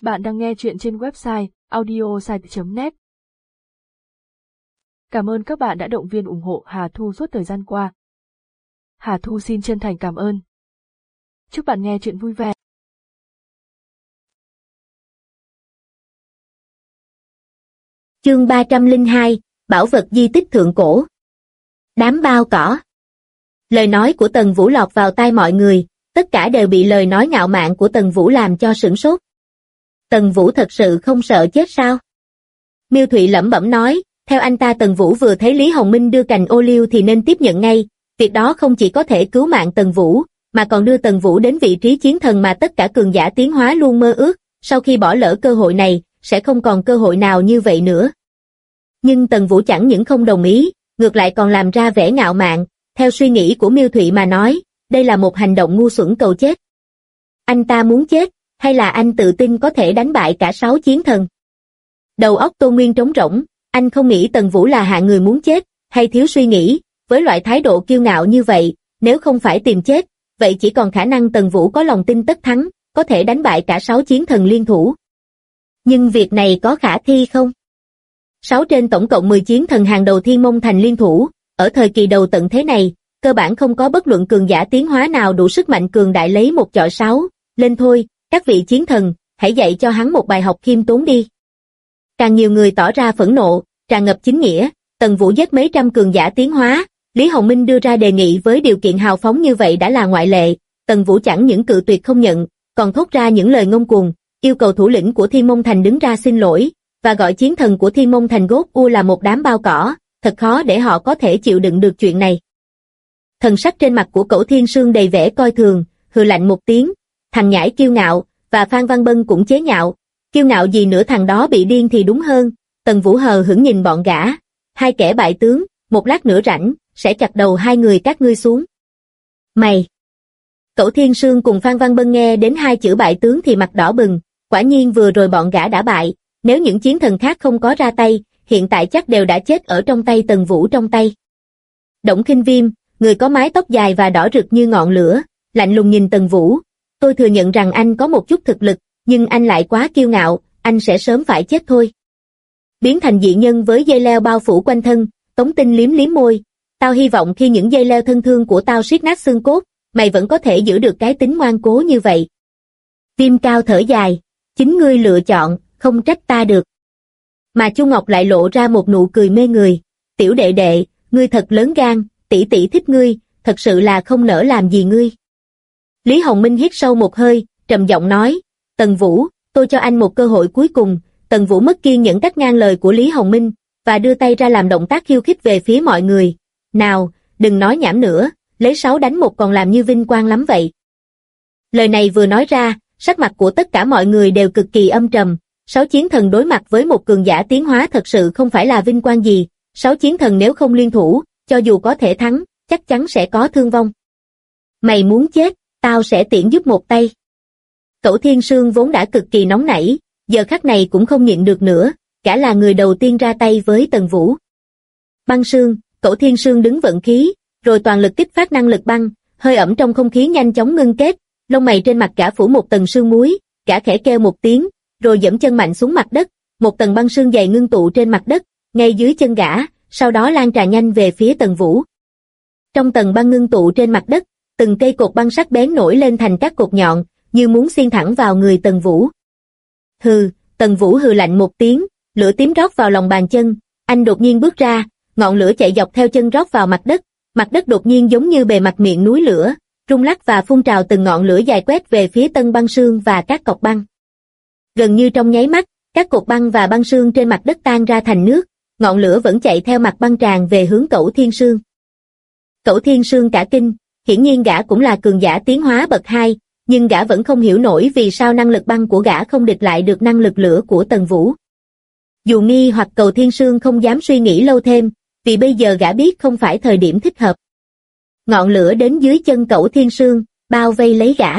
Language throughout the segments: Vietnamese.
Bạn đang nghe chuyện trên website audiosite.net. Cảm ơn các bạn đã động viên ủng hộ Hà Thu suốt thời gian qua. Hà Thu xin chân thành cảm ơn. Chúc bạn nghe chuyện vui vẻ. Chương 302, Bảo vật di tích thượng cổ. Đám bao cỏ. Lời nói của Tần Vũ lọt vào tai mọi người, tất cả đều bị lời nói ngạo mạn của Tần Vũ làm cho sửng sốt. Tần Vũ thật sự không sợ chết sao? Miêu Thụy lẩm bẩm nói, theo anh ta Tần Vũ vừa thấy Lý Hồng Minh đưa cành ô liu thì nên tiếp nhận ngay, việc đó không chỉ có thể cứu mạng Tần Vũ, mà còn đưa Tần Vũ đến vị trí chiến thần mà tất cả cường giả tiến hóa luôn mơ ước, sau khi bỏ lỡ cơ hội này, sẽ không còn cơ hội nào như vậy nữa. Nhưng Tần Vũ chẳng những không đồng ý, ngược lại còn làm ra vẻ ngạo mạn, theo suy nghĩ của Miêu Thụy mà nói, đây là một hành động ngu xuẩn cầu chết. Anh ta muốn chết, hay là anh tự tin có thể đánh bại cả 6 chiến thần? Đầu óc Tô Nguyên trống rỗng, anh không nghĩ Tần Vũ là hạng người muốn chết, hay thiếu suy nghĩ, với loại thái độ kiêu ngạo như vậy, nếu không phải tìm chết, vậy chỉ còn khả năng Tần Vũ có lòng tin tất thắng, có thể đánh bại cả 6 chiến thần liên thủ. Nhưng việc này có khả thi không? 6 trên tổng cộng 10 chiến thần hàng đầu Thiên Mông Thành liên thủ, ở thời kỳ đầu tận thế này, cơ bản không có bất luận cường giả tiến hóa nào đủ sức mạnh cường đại lấy một chọi 6, lên thôi, các vị chiến thần, hãy dạy cho hắn một bài học khiêm tốn đi. Càng nhiều người tỏ ra phẫn nộ, tràn ngập chính nghĩa, Tần Vũ giết mấy trăm cường giả tiến hóa, Lý Hồng Minh đưa ra đề nghị với điều kiện hào phóng như vậy đã là ngoại lệ, Tần Vũ chẳng những cự tuyệt không nhận, còn thốt ra những lời ngông cuồng, yêu cầu thủ lĩnh của Thiên Mông Thành đứng ra xin lỗi, và gọi chiến thần của Thiên Mông Thành Gốt U là một đám bao cỏ, thật khó để họ có thể chịu đựng được chuyện này. Thần sắc trên mặt của Cẩu Thiên Sương đầy vẻ coi thường, hừ lạnh một tiếng, thằng nhãi kiêu ngạo, và Phan Văn Bân cũng chế nhạo, kiêu ngạo gì nữa, thằng đó bị điên thì đúng hơn. Tần Vũ hờ hững nhìn bọn gã, hai kẻ bại tướng, một lát nữa rảnh, sẽ chặt đầu hai người các ngươi xuống. Mày! Cẩu Thiên Sương cùng Phan Văn Bân nghe đến hai chữ bại tướng thì mặt đỏ bừng, quả nhiên vừa rồi bọn gã đã bại, nếu những chiến thần khác không có ra tay, hiện tại chắc đều đã chết ở trong tay Tần Vũ trong tay. Đổng Khinh Viêm, người có mái tóc dài và đỏ rực như ngọn lửa, lạnh lùng nhìn Tần Vũ, tôi thừa nhận rằng anh có một chút thực lực, nhưng anh lại quá kiêu ngạo, anh sẽ sớm phải chết thôi. Biến thành dị nhân với dây leo bao phủ quanh thân, Tống Tinh liếm liếm môi, tao hy vọng khi những dây leo thân thương của tao siết nát xương cốt, mày vẫn có thể giữ được cái tính ngoan cố như vậy. Viêm Cao thở dài, chính ngươi lựa chọn, không trách ta được. Mà Chu Ngọc lại lộ ra một nụ cười mê người, tiểu đệ đệ, ngươi thật lớn gan, tỷ tỷ thích ngươi, thật sự là không nỡ làm gì ngươi. Lý Hồng Minh hít sâu một hơi, trầm giọng nói, Tần Vũ, tôi cho anh một cơ hội cuối cùng. Tần Vũ mất kiên nhẫn cắt ngang lời của Lý Hồng Minh, và đưa tay ra làm động tác khiêu khích về phía mọi người. Nào, đừng nói nhảm nữa, lấy 6 đánh 1 còn làm như vinh quang lắm vậy. Lời này vừa nói ra, sắc mặt của tất cả mọi người đều cực kỳ âm trầm. 6 chiến thần đối mặt với một cường giả tiến hóa thật sự không phải là vinh quang gì. 6 chiến thần nếu không liên thủ, cho dù có thể thắng, chắc chắn sẽ có thương vong. Mày muốn chết, tao sẽ tiễn giúp một tay. Cẩu Thiên Sương vốn đã cực kỳ nóng nảy, giờ khắc này cũng không nhịn được nữa, gã là người đầu tiên ra tay với Tần Vũ. Băng Sương, Cẩu Thiên Sương đứng vận khí, rồi toàn lực kích phát năng lực băng, hơi ẩm trong không khí nhanh chóng ngưng kết, lông mày trên mặt gã phủ một tầng sương muối, gã khẽ kêu một tiếng, rồi giẫm chân mạnh xuống mặt đất, một tầng băng sương dày ngưng tụ trên mặt đất, ngay dưới chân gã, sau đó lan tràn nhanh về phía Tần Vũ. Trong tầng băng ngưng tụ trên mặt đất, từng cây cột băng sắc bén nổi lên thành các cột nhọn, như muốn xiên thẳng vào người Tần Vũ. Hừ, Tần Vũ hừ lạnh một tiếng, lửa tím rót vào lòng bàn chân, anh đột nhiên bước ra, ngọn lửa chạy dọc theo chân rót vào mặt đất đột nhiên giống như bề mặt miệng núi lửa, rung lắc và phun trào từng ngọn lửa dài quét về phía Tân Băng Sương và các cọc băng. Gần như trong nháy mắt, các cột băng và băng sương trên mặt đất tan ra thành nước, ngọn lửa vẫn chạy theo mặt băng tràn về hướng Cẩu Thiên Sương. Cẩu Thiên Sương cả kinh, hiển nhiên gã cũng là cường giả tiến hóa bậc 2, nhưng gã vẫn không hiểu nổi vì sao năng lực băng của gã không địch lại được năng lực lửa của Tần Vũ. Dù nghi hoặc Cẩu Thiên Sương không dám suy nghĩ lâu thêm, vì bây giờ gã biết không phải thời điểm thích hợp. Ngọn lửa đến dưới chân Cẩu Thiên Sương, bao vây lấy gã.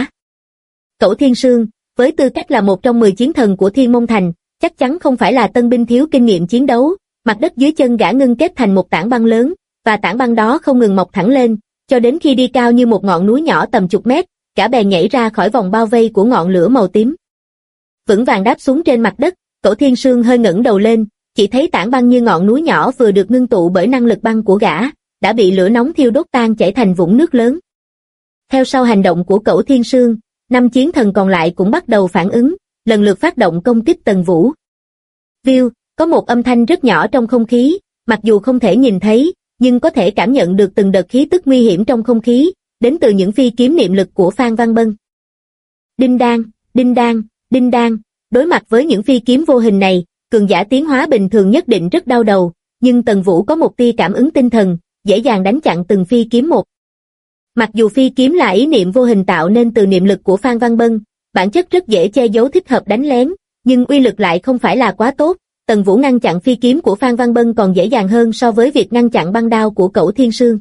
Cẩu Thiên Sương, với tư cách là một trong 10 chiến thần của Thiên Mông Thành, chắc chắn không phải là tân binh thiếu kinh nghiệm chiến đấu, mặt đất dưới chân gã ngưng kết thành một tảng băng lớn, và tảng băng đó không ngừng mọc thẳng lên, cho đến khi đi cao như một ngọn núi nhỏ tầm chục mét, cả bè nhảy ra khỏi vòng bao vây của ngọn lửa màu tím. vững vàng đáp xuống trên mặt đất. Cẩu Thiên Sương hơi ngẩng đầu lên, chỉ thấy tảng băng như ngọn núi nhỏ vừa được ngưng tụ bởi năng lực băng của gã, đã bị lửa nóng thiêu đốt tan chảy thành vũng nước lớn. Theo sau hành động của Cẩu Thiên Sương, 5 chiến thần còn lại cũng bắt đầu phản ứng, lần lượt phát động công kích Tần Vũ. View, có một âm thanh rất nhỏ trong không khí, mặc dù không thể nhìn thấy, nhưng có thể cảm nhận được từng đợt khí tức nguy hiểm trong không khí, đến từ những phi kiếm niệm lực của Phan Văn Bân. Đinh đan, đinh đan, đinh đan, đối mặt với những phi kiếm vô hình này, cường giả tiến hóa bình thường nhất định rất đau đầu, nhưng Tần Vũ có một tia cảm ứng tinh thần, dễ dàng đánh chặn từng phi kiếm một. Mặc dù phi kiếm là ý niệm vô hình tạo nên từ niệm lực của Phan Văn Bân, bản chất rất dễ che giấu thích hợp đánh lén, nhưng uy lực lại không phải là quá tốt. Tần Vũ ngăn chặn phi kiếm của Phan Văn Bân còn dễ dàng hơn so với việc ngăn chặn băng đao của Cẩu Thiên Sương.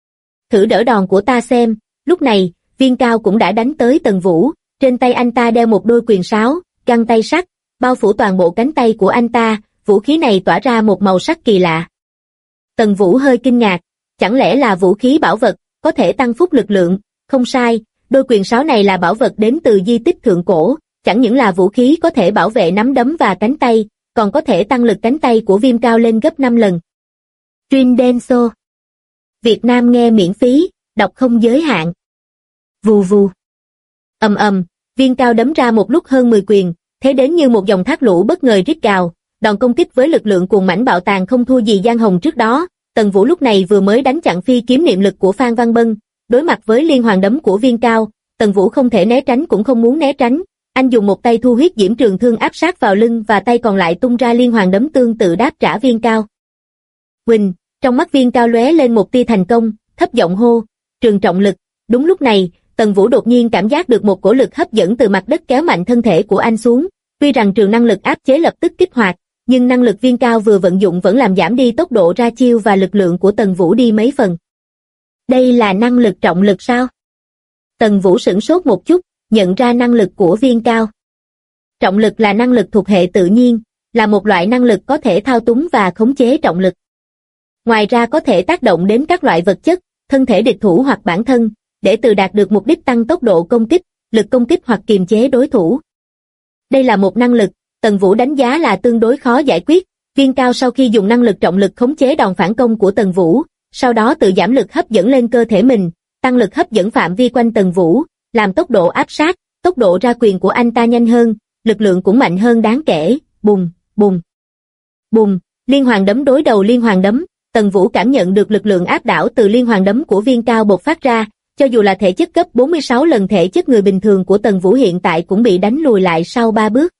Thử đỡ đòn của ta xem. Lúc này, Viên Cao cũng đã đánh tới Tần Vũ, trên tay anh ta đeo một đôi quyền sáo, găng tay sắt, bao phủ toàn bộ cánh tay của anh ta, vũ khí này tỏa ra một màu sắc kỳ lạ. Tần Vũ hơi kinh ngạc, chẳng lẽ là vũ khí bảo vật, có thể tăng phúc lực lượng? Không sai, đôi quyền sáo này là bảo vật đến từ di tích thượng cổ, chẳng những là vũ khí có thể bảo vệ nắm đấm và cánh tay, còn có thể tăng lực cánh tay của Viêm Cao lên gấp 5 lần. Truyền Denso. Việt Nam nghe miễn phí, đọc không giới hạn. Vù vù. Ầm ầm, Viêm Cao đấm ra một lúc hơn 10 quyền, thế đến như một dòng thác lũ bất ngờ rít gào, đòn công kích với lực lượng cuồng mãnh bạo tàn không thua gì Giang Hồng trước đó. Tần Vũ lúc này vừa mới đánh chặn phi kiếm niệm lực của Phan Văn Bân, đối mặt với liên hoàn đấm của Viêm Cao, Tần Vũ không thể né tránh cũng không muốn né tránh. Anh dùng một tay thu huyết diễm trường thương áp sát vào lưng và tay còn lại tung ra liên hoàn đấm tương tự đáp trả Viên Cao. Huỳnh, trong mắt Viên Cao lóe lên một tia thành công, thấp giọng hô, trường trọng lực. Đúng lúc này, Tần Vũ đột nhiên cảm giác được một cổ lực hấp dẫn từ mặt đất kéo mạnh thân thể của anh xuống. Tuy rằng trường năng lực áp chế lập tức kích hoạt, nhưng năng lực Viên Cao vừa vận dụng vẫn làm giảm đi tốc độ ra chiêu và lực lượng của Tần Vũ đi mấy phần. Đây là năng lực trọng lực sao? Tần Vũ sửng sốt một chút, nhận ra năng lực của Viên Cao. Trọng lực là năng lực thuộc hệ tự nhiên, là một loại năng lực có thể thao túng và khống chế trọng lực. Ngoài ra có thể tác động đến các loại vật chất, thân thể địch thủ hoặc bản thân, để từ đạt được mục đích tăng tốc độ công kích, lực công kích hoặc kiềm chế đối thủ. Đây là một năng lực, Tần Vũ đánh giá là tương đối khó giải quyết. Viên Cao sau khi dùng năng lực trọng lực khống chế đòn phản công của Tần Vũ, sau đó tự giảm lực hấp dẫn lên cơ thể mình, tăng lực hấp dẫn phạm vi quanh Tần Vũ, làm tốc độ áp sát, tốc độ ra quyền của anh ta nhanh hơn, lực lượng cũng mạnh hơn đáng kể. Bùng, bùng, bùng, liên hoàn đấm đối đầu liên hoàn đấm. Tần Vũ cảm nhận được lực lượng áp đảo từ liên hoàn đấm của Viên Cao bộc phát ra, cho dù là thể chất gấp 46 lần thể chất người bình thường của Tần Vũ hiện tại cũng bị đánh lùi lại sau 3 bước.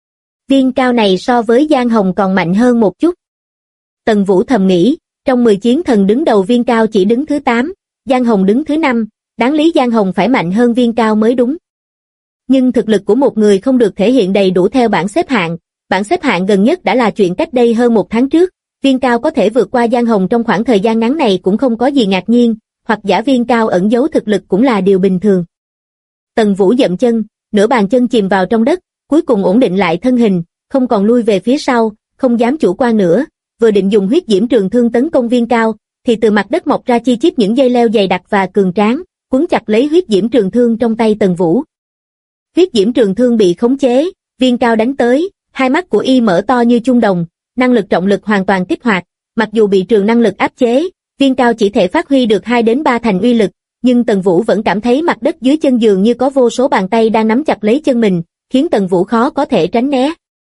Viên Cao này so với Giang Hồng còn mạnh hơn một chút. Tần Vũ thầm nghĩ, trong 10 chiến thần đứng đầu Viên Cao chỉ đứng thứ 8, Giang Hồng đứng thứ 5, đáng lý Giang Hồng phải mạnh hơn Viên Cao mới đúng. Nhưng thực lực của một người không được thể hiện đầy đủ theo bảng xếp hạng gần nhất đã là chuyện cách đây hơn 1 tháng trước. Viên Cao có thể vượt qua Giang Hồng trong khoảng thời gian ngắn này cũng không có gì ngạc nhiên, hoặc giả Viên Cao ẩn giấu thực lực cũng là điều bình thường. Tần Vũ dậm chân, nửa bàn chân chìm vào trong đất, cuối cùng ổn định lại thân hình, không còn lui về phía sau, không dám chủ quan nữa, vừa định dùng huyết diễm trường thương tấn công Viên Cao, thì từ mặt đất mọc ra chi chít những dây leo dày đặc và cường tráng, quấn chặt lấy huyết diễm trường thương trong tay Tần Vũ. Huyết diễm trường thương bị khống chế, Viên Cao đánh tới, hai mắt của y mở to như chuông đồng, năng lực trọng lực hoàn toàn kích hoạt, mặc dù bị trường năng lực áp chế, Viên Cao chỉ thể phát huy được 2 đến 3 thành uy lực, nhưng Tần Vũ vẫn cảm thấy mặt đất dưới chân dường như có vô số bàn tay đang nắm chặt lấy chân mình, khiến Tần Vũ khó có thể tránh né.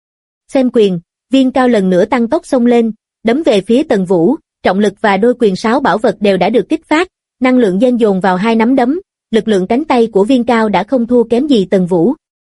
Xem quyền, Viên Cao lần nữa tăng tốc xông lên, đấm về phía Tần Vũ, trọng lực và đôi quyền sáo bảo vật đều đã được kích phát, năng lượng dâng dồn vào 2 nắm đấm, lực lượng cánh tay của Viên Cao đã không thua kém gì Tần Vũ.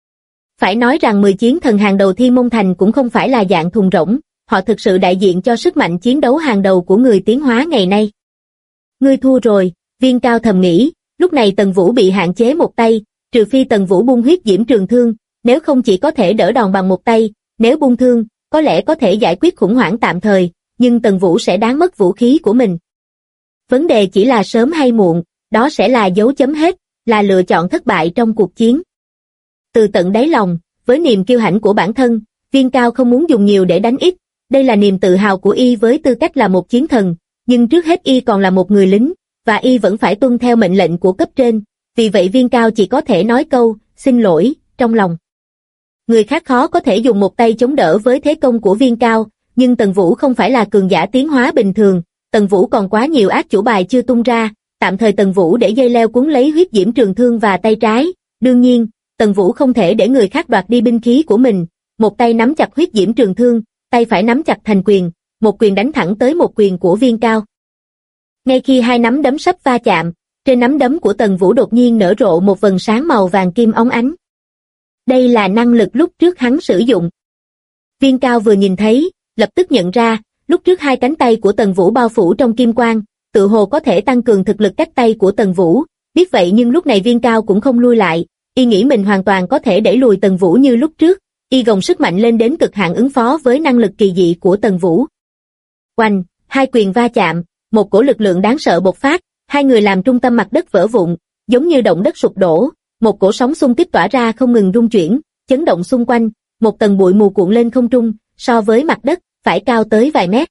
Phải nói rằng 10 chiến thần hàng đầu Thiên Môn Thành cũng không phải là dạng thùng rỗng, họ thực sự đại diện cho sức mạnh chiến đấu hàng đầu của người tiến hóa ngày nay. Ngươi thua rồi, Viên Cao thầm nghĩ, lúc này Tần Vũ bị hạn chế một tay, trừ phi Tần Vũ bung huyết diễm trường thương, nếu không chỉ có thể đỡ đòn bằng một tay, nếu bung thương, có lẽ có thể giải quyết khủng hoảng tạm thời, nhưng Tần Vũ sẽ đáng mất vũ khí của mình. Vấn đề chỉ là sớm hay muộn, đó sẽ là dấu chấm hết, là lựa chọn thất bại trong cuộc chiến. Từ tận đáy lòng, với niềm kiêu hãnh của bản thân, Viên Cao không muốn dùng nhiều để đánh ít, đây là niềm tự hào của y với tư cách là một chiến thần, nhưng trước hết y còn là một người lính, và y vẫn phải tuân theo mệnh lệnh của cấp trên, vì vậy Viên Cao chỉ có thể nói câu, xin lỗi, trong lòng. Người khác khó có thể dùng một tay chống đỡ với thế công của Viên Cao, nhưng Tần Vũ không phải là cường giả tiến hóa bình thường, Tần Vũ còn quá nhiều ác chủ bài chưa tung ra, tạm thời Tần Vũ để dây leo cuốn lấy huyết diễm trường thương và tay trái, đương nhiên, Tần Vũ không thể để người khác đoạt đi binh khí của mình, một tay nắm chặt huyết diễm trường thương, tay phải nắm chặt thành quyền, một quyền đánh thẳng tới một quyền của Viên Cao. Ngay khi hai nắm đấm sắp va chạm, trên nắm đấm của Tần Vũ đột nhiên nở rộ một vầng sáng màu vàng kim óng ánh. Đây là năng lực lúc trước hắn sử dụng. Viên Cao vừa nhìn thấy, lập tức nhận ra, lúc trước hai cánh tay của Tần Vũ bao phủ trong kim quang, tự hồ có thể tăng cường thực lực cách tay của Tần Vũ, biết vậy nhưng lúc này Viên Cao cũng không lui lại, y nghĩ mình hoàn toàn có thể đẩy lùi Tần Vũ như lúc trước, y gồng sức mạnh lên đến cực hạn ứng phó với năng lực kỳ dị của Tần Vũ. Oanh, hai quyền va chạm, một cổ lực lượng đáng sợ bộc phát, hai người làm trung tâm mặt đất vỡ vụn, giống như động đất sụp đổ, một cổ sóng xung kích tỏa ra không ngừng rung chuyển, chấn động xung quanh, một tầng bụi mù cuộn lên không trung, so với mặt đất, phải cao tới vài mét.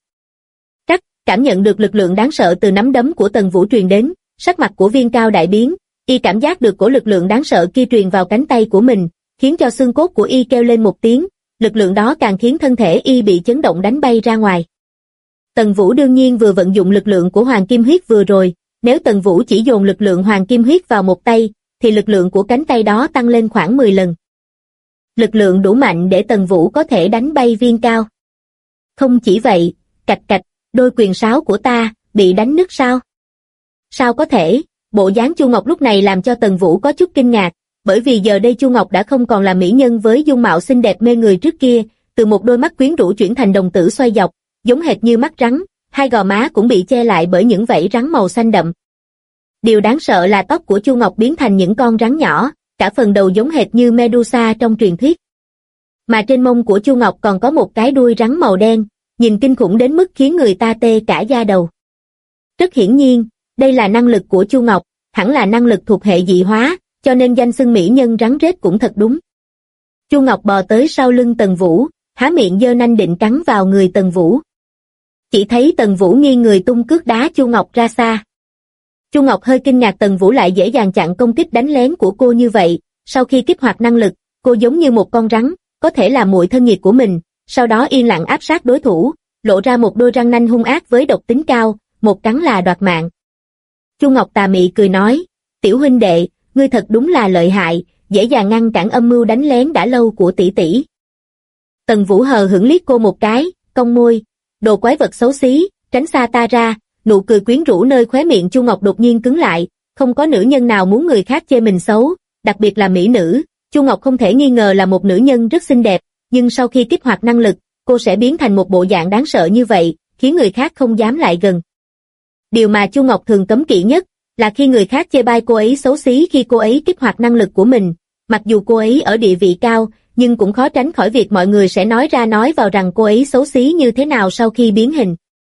Cảm nhận được lực lượng đáng sợ từ nắm đấm của Tần Vũ truyền đến, sắc mặt của Viên Cao đại biến, y cảm giác được cổ lực lượng đáng sợ kia truyền vào cánh tay của mình, khiến cho xương cốt của y kêu lên một tiếng, lực lượng đó càng khiến thân thể y bị chấn động đánh bay ra ngoài. Tần Vũ đương nhiên vừa vận dụng lực lượng của Hoàng Kim Huyết vừa rồi, nếu Tần Vũ chỉ dồn lực lượng Hoàng Kim Huyết vào một tay, thì lực lượng của cánh tay đó tăng lên khoảng 10 lần. Lực lượng đủ mạnh để Tần Vũ có thể đánh bay Viên Cao. Không chỉ vậy, cạch cạch, đôi quyền sáo của ta, bị đánh nứt sao? Sao có thể? Bộ dáng Chu Ngọc lúc này làm cho Tần Vũ có chút kinh ngạc, bởi vì giờ đây Chu Ngọc đã không còn là mỹ nhân với dung mạo xinh đẹp mê người trước kia, từ một đôi mắt quyến rũ chuyển thành đồng tử xoay dọc, giống hệt như mắt rắn, hai gò má cũng bị che lại bởi những vảy rắn màu xanh đậm. Điều đáng sợ là tóc của Chu Ngọc biến thành những con rắn nhỏ, cả phần đầu giống hệt như Medusa trong truyền thuyết. Mà trên mông của Chu Ngọc còn có một cái đuôi rắn màu đen, nhìn kinh khủng đến mức khiến người ta tê cả da đầu. Rất hiển nhiên, đây là năng lực của Chu Ngọc, hẳn là năng lực thuộc hệ dị hóa, cho nên danh xưng mỹ nhân rắn rết cũng thật đúng. Chu Ngọc bò tới sau lưng Tần Vũ, há miệng giơ nanh định cắn vào người Tần Vũ. Chỉ thấy Tần Vũ nghiêng người tung cước đá Chu Ngọc ra xa. Chu Ngọc hơi kinh ngạc Tần Vũ lại dễ dàng chặn công kích đánh lén của cô như vậy, sau khi kích hoạt năng lực, cô giống như một con rắn, có thể là muội thân nhiệt của mình, sau đó yên lặng áp sát đối thủ, lộ ra một đôi răng nanh hung ác với độc tính cao, một cắn là đoạt mạng. Chu Ngọc tà mị cười nói, tiểu huynh đệ, ngươi thật đúng là lợi hại, dễ dàng ngăn cản âm mưu đánh lén đã lâu của tỷ tỷ. Tần Vũ hờ hững liếc cô một cái, cong môi, đồ quái vật xấu xí, tránh xa ta ra, nụ cười quyến rũ nơi khóe miệng Chu Ngọc đột nhiên cứng lại, không có nữ nhân nào muốn người khác chê mình xấu, đặc biệt là mỹ nữ, Chu Ngọc không thể nghi ngờ là một nữ nhân rất xinh đẹp, nhưng sau khi kích hoạt năng lực, cô sẽ biến thành một bộ dạng đáng sợ như vậy, khiến người khác không dám lại gần. Điều mà Chu Ngọc thường cấm kỵ nhất là khi người khác chê bai cô ấy xấu xí khi cô ấy kích hoạt năng lực của mình, mặc dù cô ấy ở địa vị cao, nhưng cũng khó tránh khỏi việc mọi người sẽ nói ra nói vào rằng cô ấy xấu xí như thế nào sau khi biến hình.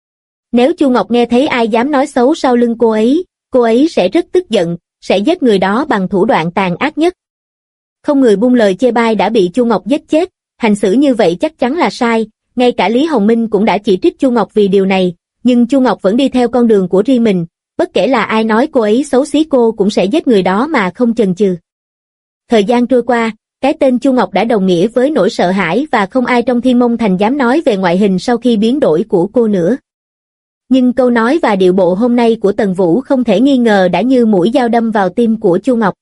Nếu Chu Ngọc nghe thấy ai dám nói xấu sau lưng cô ấy sẽ rất tức giận, sẽ giết người đó bằng thủ đoạn tàn ác nhất. Không người buông lời chê bai đã bị Chu Ngọc giết chết, hành xử như vậy chắc chắn là sai, ngay cả Lý Hồng Minh cũng đã chỉ trích Chu Ngọc vì điều này, nhưng Chu Ngọc vẫn đi theo con đường của riêng mình, bất kể là ai nói cô ấy xấu xí cô cũng sẽ giết người đó mà không chần chừ. Thời gian trôi qua, cái tên Chu Ngọc đã đồng nghĩa với nỗi sợ hãi và không ai trong Thiên Mông Thành dám nói về ngoại hình sau khi biến đổi của cô nữa. Nhưng câu nói và điệu bộ hôm nay của Tần Vũ không thể nghi ngờ đã như mũi dao đâm vào tim của Chu Ngọc.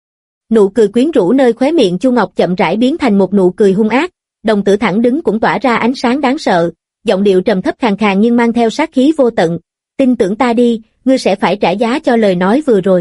Nụ cười quyến rũ nơi khóe miệng Chu Ngọc chậm rãi biến thành một nụ cười hung ác, đồng tử thẳng đứng cũng tỏa ra ánh sáng đáng sợ, giọng điệu trầm thấp khàn khàn nhưng mang theo sát khí vô tận. Tin tưởng ta đi, ngươi sẽ phải trả giá cho lời nói vừa rồi.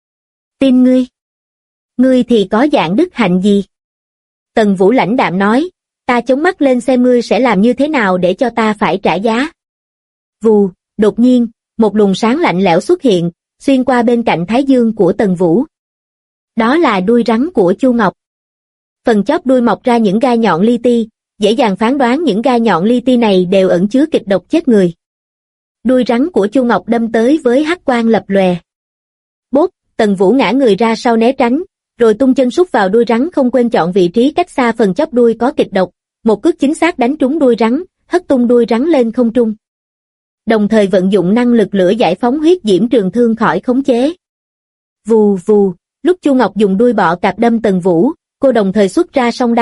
Tin ngươi? Ngươi thì có dạng đức hạnh gì? Tần Vũ lãnh đạm nói, ta chống mắt lên xem ngươi sẽ làm như thế nào để cho ta phải trả giá. Vù, đột nhiên, một luồng sáng lạnh lẽo xuất hiện, xuyên qua bên cạnh thái dương của Tần Vũ. Đó là đuôi rắn của Chu Ngọc. Phần chóp đuôi mọc ra những gai nhọn li ti, dễ dàng phán đoán những gai nhọn li ti này đều ẩn chứa kịch độc chết người. Đuôi rắn của Chu Ngọc đâm tới với hắc quang lập lòe. Bốp, Tần Vũ ngã người ra sau né tránh, rồi tung chân sút vào đuôi rắn không quên chọn vị trí cách xa phần chóp đuôi có kịch độc, một cước chính xác đánh trúng đuôi rắn, hất tung đuôi rắn lên không trung. Đồng thời vận dụng năng lực lửa giải phóng huyết diễm trường thương khỏi khống chế. Vù vù, lúc Chu Ngọc dùng đuôi bọ cạp đâm Tần Vũ, cô đồng thời xuất ra song đao,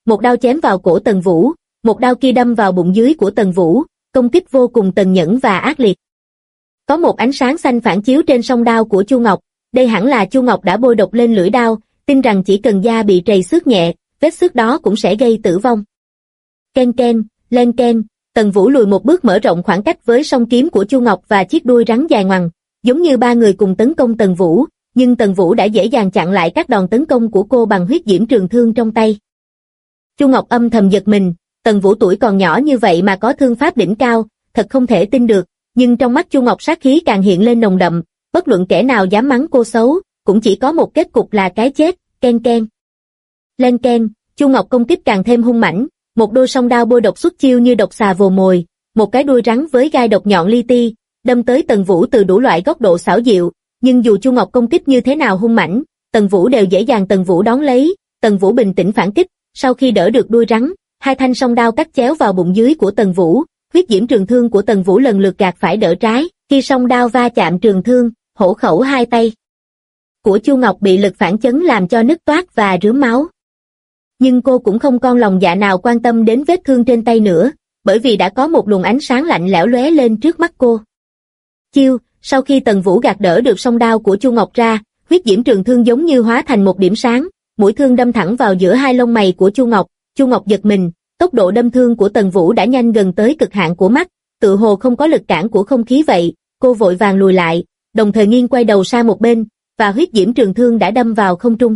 một đao chém vào cổ Tần Vũ, một đao kia đâm vào bụng dưới của Tần Vũ, công kích vô cùng tàn nhẫn và ác liệt. Có một ánh sáng xanh phản chiếu trên song đao của Chu Ngọc, đây hẳn là Chu Ngọc đã bôi độc lên lưỡi đao, tin rằng chỉ cần da bị trầy xước nhẹ, vết xước đó cũng sẽ gây tử vong. Ken ken, len ken, Tần Vũ lùi một bước mở rộng khoảng cách với song kiếm của Chu Ngọc và chiếc đuôi rắn dài ngoằng, giống như ba người cùng tấn công Tần Vũ, nhưng Tần Vũ đã dễ dàng chặn lại các đòn tấn công của cô bằng huyết diễm trường thương trong tay. Chu Ngọc âm thầm giật mình, Tần Vũ tuổi còn nhỏ như vậy mà có thương pháp đỉnh cao, thật không thể tin được, nhưng trong mắt Chu Ngọc sát khí càng hiện lên nồng đậm, bất luận kẻ nào dám mắng cô xấu, cũng chỉ có một kết cục là cái chết. Ken ken. Len ken, Chu Ngọc công kích càng thêm hung mãnh, một đôi song đao bôi độc xuất chiêu như độc xà vồ mồi, một cái đuôi rắn với gai độc nhọn li ti, đâm tới Tần Vũ từ đủ loại góc độ xảo diệu, nhưng dù Chu Ngọc công kích như thế nào hung mãnh, Tần Vũ đều dễ dàng Tần Vũ đón lấy, Tần Vũ bình tĩnh phản kích, sau khi đỡ được đuôi rắn, hai thanh song đao cắt chéo vào bụng dưới của Tần Vũ, huyết diễm trường thương của Tần Vũ lần lượt gạt phải đỡ trái, khi song đao va chạm trường thương, hổ khẩu hai tay của Chu Ngọc bị lực phản chấn làm cho nứt toác và rướm máu. Nhưng cô cũng không con lòng dạ nào quan tâm đến vết thương trên tay nữa, bởi vì đã có một luồng ánh sáng lạnh lẽo lóe lên trước mắt cô. Chiêu, sau khi Tần Vũ gạt đỡ được song đao của Chu Ngọc ra, huyết diễm trường thương giống như hóa thành một điểm sáng, mũi thương đâm thẳng vào giữa hai lông mày của Chu Ngọc giật mình, tốc độ đâm thương của Tần Vũ đã nhanh gần tới cực hạn của mắt, tự hồ không có lực cản của không khí vậy, cô vội vàng lùi lại, đồng thời nghiêng quay đầu sang một bên, và huyết diễm trường thương đã đâm vào không trung.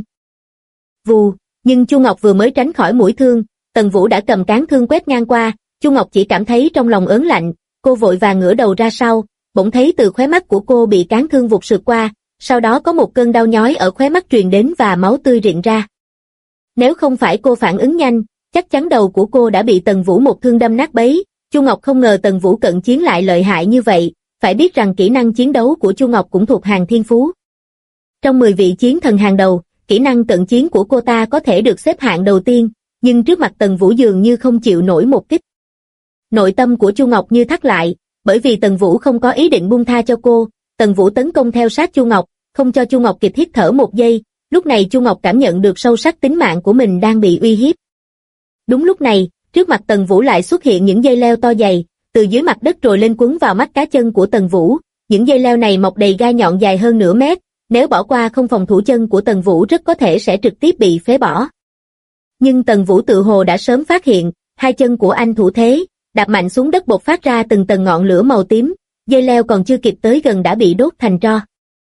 Vù, nhưng Chu Ngọc vừa mới tránh khỏi mũi thương, Tần Vũ đã cầm cán thương quét ngang qua, Chu Ngọc chỉ cảm thấy trong lòng ớn lạnh, cô vội vàng ngửa đầu ra sau, bỗng thấy từ khóe mắt của cô bị cán thương vụt sượt qua, sau đó có một cơn đau nhói ở khóe mắt truyền đến và máu tươi rịn ra. Nếu không phải cô phản ứng nhanh, chắc chắn đầu của cô đã bị Tần Vũ một thương đâm nát bấy. Chu Ngọc không ngờ Tần Vũ cận chiến lại lợi hại như vậy, phải biết rằng kỹ năng chiến đấu của Chu Ngọc cũng thuộc hàng thiên phú. Trong 10 vị chiến thần hàng đầu, kỹ năng cận chiến của cô ta có thể được xếp hạng đầu tiên, nhưng trước mặt Tần Vũ dường như không chịu nổi một kích. Nội tâm của Chu Ngọc như thắt lại, bởi vì Tần Vũ không có ý định buông tha cho cô, Tần Vũ tấn công theo sát Chu Ngọc, không cho Chu Ngọc kịp hít thở một giây, lúc này Chu Ngọc cảm nhận được sâu sắc tính mạng của mình đang bị uy hiếp. Đúng lúc này, trước mặt Tần Vũ lại xuất hiện những dây leo to dày, từ dưới mặt đất trồi lên quấn vào mắt cá chân của Tần Vũ, những dây leo này mọc đầy gai nhọn dài hơn nửa mét, nếu bỏ qua không phòng thủ chân của Tần Vũ rất có thể sẽ trực tiếp bị phế bỏ. Nhưng Tần Vũ tự hồ đã sớm phát hiện, hai chân của anh thủ thế, đạp mạnh xuống đất bộc phát ra từng tầng ngọn lửa màu tím, dây leo còn chưa kịp tới gần đã bị đốt thành tro.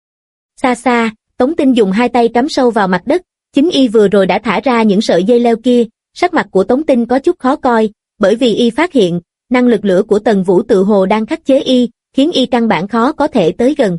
Xa xa, Tống Tinh dùng hai tay cắm sâu vào mặt đất, chính y vừa rồi đã thả ra những sợi dây leo kia, sắc mặt của Tống Tinh có chút khó coi, bởi vì y phát hiện, năng lực lửa của Tần Vũ tự hồ đang khắc chế y, khiến y căn bản khó có thể tới gần.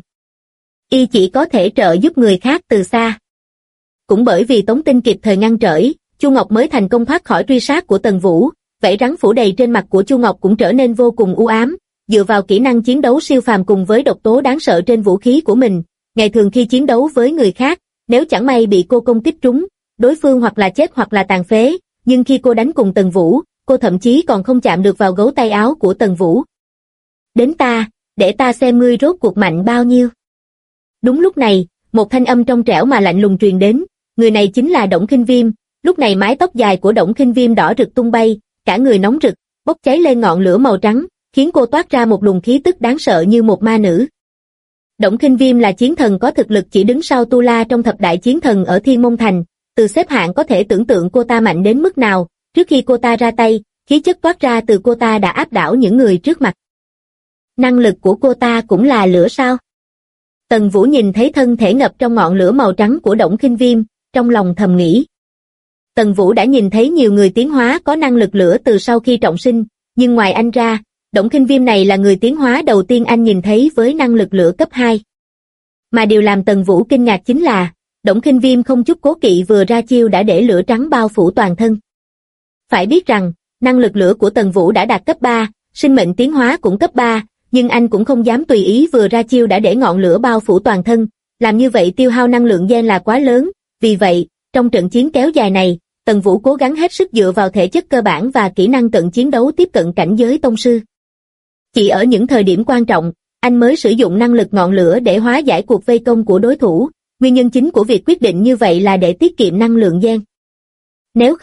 Y chỉ có thể trợ giúp người khác từ xa. Cũng bởi vì Tống Tinh kịp thời ngăn trở, Chu Ngọc mới thành công thoát khỏi truy sát của Tần Vũ, vảy rắn phủ đầy trên mặt của Chu Ngọc cũng trở nên vô cùng u ám, dựa vào kỹ năng chiến đấu siêu phàm cùng với độc tố đáng sợ trên vũ khí của mình, ngày thường khi chiến đấu với người khác, nếu chẳng may bị cô công kích trúng, đối phương hoặc là chết hoặc là tàn phế, nhưng khi cô đánh cùng Tần Vũ, cô thậm chí còn không chạm được vào gấu tay áo của Tần Vũ. Đến ta, để ta xem ngươi rốt cuộc mạnh bao nhiêu. Đúng lúc này, một thanh âm trong trẻo mà lạnh lùng truyền đến, người này chính là Đổng Khinh Viêm, lúc này mái tóc dài của Đổng Khinh Viêm đỏ rực tung bay, cả người nóng rực, bốc cháy lên ngọn lửa màu trắng, khiến cô toát ra một luồng khí tức đáng sợ như một ma nữ. Đổng Khinh Viêm là chiến thần có thực lực chỉ đứng sau Tu La trong thập đại chiến thần ở Thiên Môn Thành, từ xếp hạng có thể tưởng tượng cô ta mạnh đến mức nào, trước khi cô ta ra tay, khí chất toát ra từ cô ta đã áp đảo những người trước mặt. Năng lực của cô ta cũng là lửa sao? Tần Vũ nhìn thấy thân thể ngập trong ngọn lửa màu trắng của Đổng Khinh Viêm, trong lòng thầm nghĩ. Tần Vũ đã nhìn thấy nhiều người tiến hóa có năng lực lửa từ sau khi trọng sinh, nhưng ngoài anh ra, Đổng Khinh Viêm này là người tiến hóa đầu tiên anh nhìn thấy với năng lực lửa cấp 2. Mà điều làm Tần Vũ kinh ngạc chính là, Đổng Khinh Viêm không chút cố kỵ vừa ra chiêu đã để lửa trắng bao phủ toàn thân. Phải biết rằng, năng lực lửa của Tần Vũ đã đạt cấp 3, sinh mệnh tiến hóa cũng cấp 3, nhưng anh cũng không dám tùy ý vừa ra chiêu đã để ngọn lửa bao phủ toàn thân, làm như vậy tiêu hao năng lượng gen là quá lớn, vì vậy, trong trận chiến kéo dài này, Tần Vũ cố gắng hết sức dựa vào thể chất cơ bản và kỹ năng cận chiến đấu tiếp cận cảnh giới tông sư. Chỉ ở những thời điểm quan trọng, anh mới sử dụng năng lực ngọn lửa để hóa giải cuộc vây công của đối thủ, nguyên nhân chính của việc quyết định như vậy là để tiết kiệm năng lượng gen. Nếu không,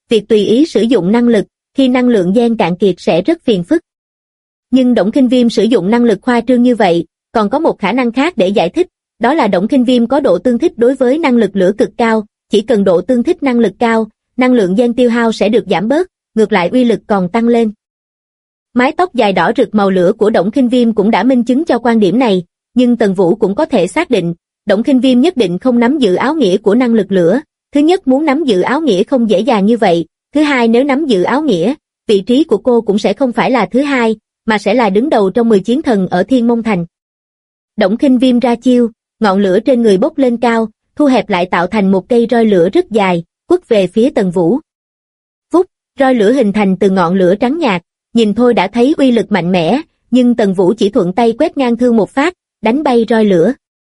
việc tùy ý sử dụng năng lực, khi năng lượng gen cạn kiệt sẽ rất phiền phức. Nhưng Đổng Kinh Viêm sử dụng năng lực khoa trương như vậy, còn có một khả năng khác để giải thích, đó là Đổng Kinh Viêm có độ tương thích đối với năng lực lửa cực cao, chỉ cần độ tương thích năng lực cao, năng lượng gen tiêu hao sẽ được giảm bớt, ngược lại uy lực còn tăng lên. Mái tóc dài đỏ rực màu lửa của Đổng Kinh Viêm cũng đã minh chứng cho quan điểm này, nhưng Tần Vũ cũng có thể xác định, Đổng Kinh Viêm nhất định không nắm giữ áo nghĩa của năng lực lửa. Thứ nhất, muốn nắm giữ áo nghĩa không dễ dàng như vậy, thứ hai, nếu nắm giữ áo nghĩa, vị trí của cô cũng sẽ không phải là thứ hai, mà sẽ là đứng đầu trong 10 chiến thần ở Thiên Môn Thành. Đổng Kinh Viêm ra chiêu, ngọn lửa trên người bốc lên cao, thu hẹp lại tạo thành một cây roi lửa rất dài, quất về phía Tần Vũ. Vút, roi lửa hình thành từ ngọn lửa trắng nhạt, nhìn thôi đã thấy uy lực mạnh mẽ, nhưng Tần Vũ chỉ thuận tay quét ngang thương một phát, đánh bay roi lửa.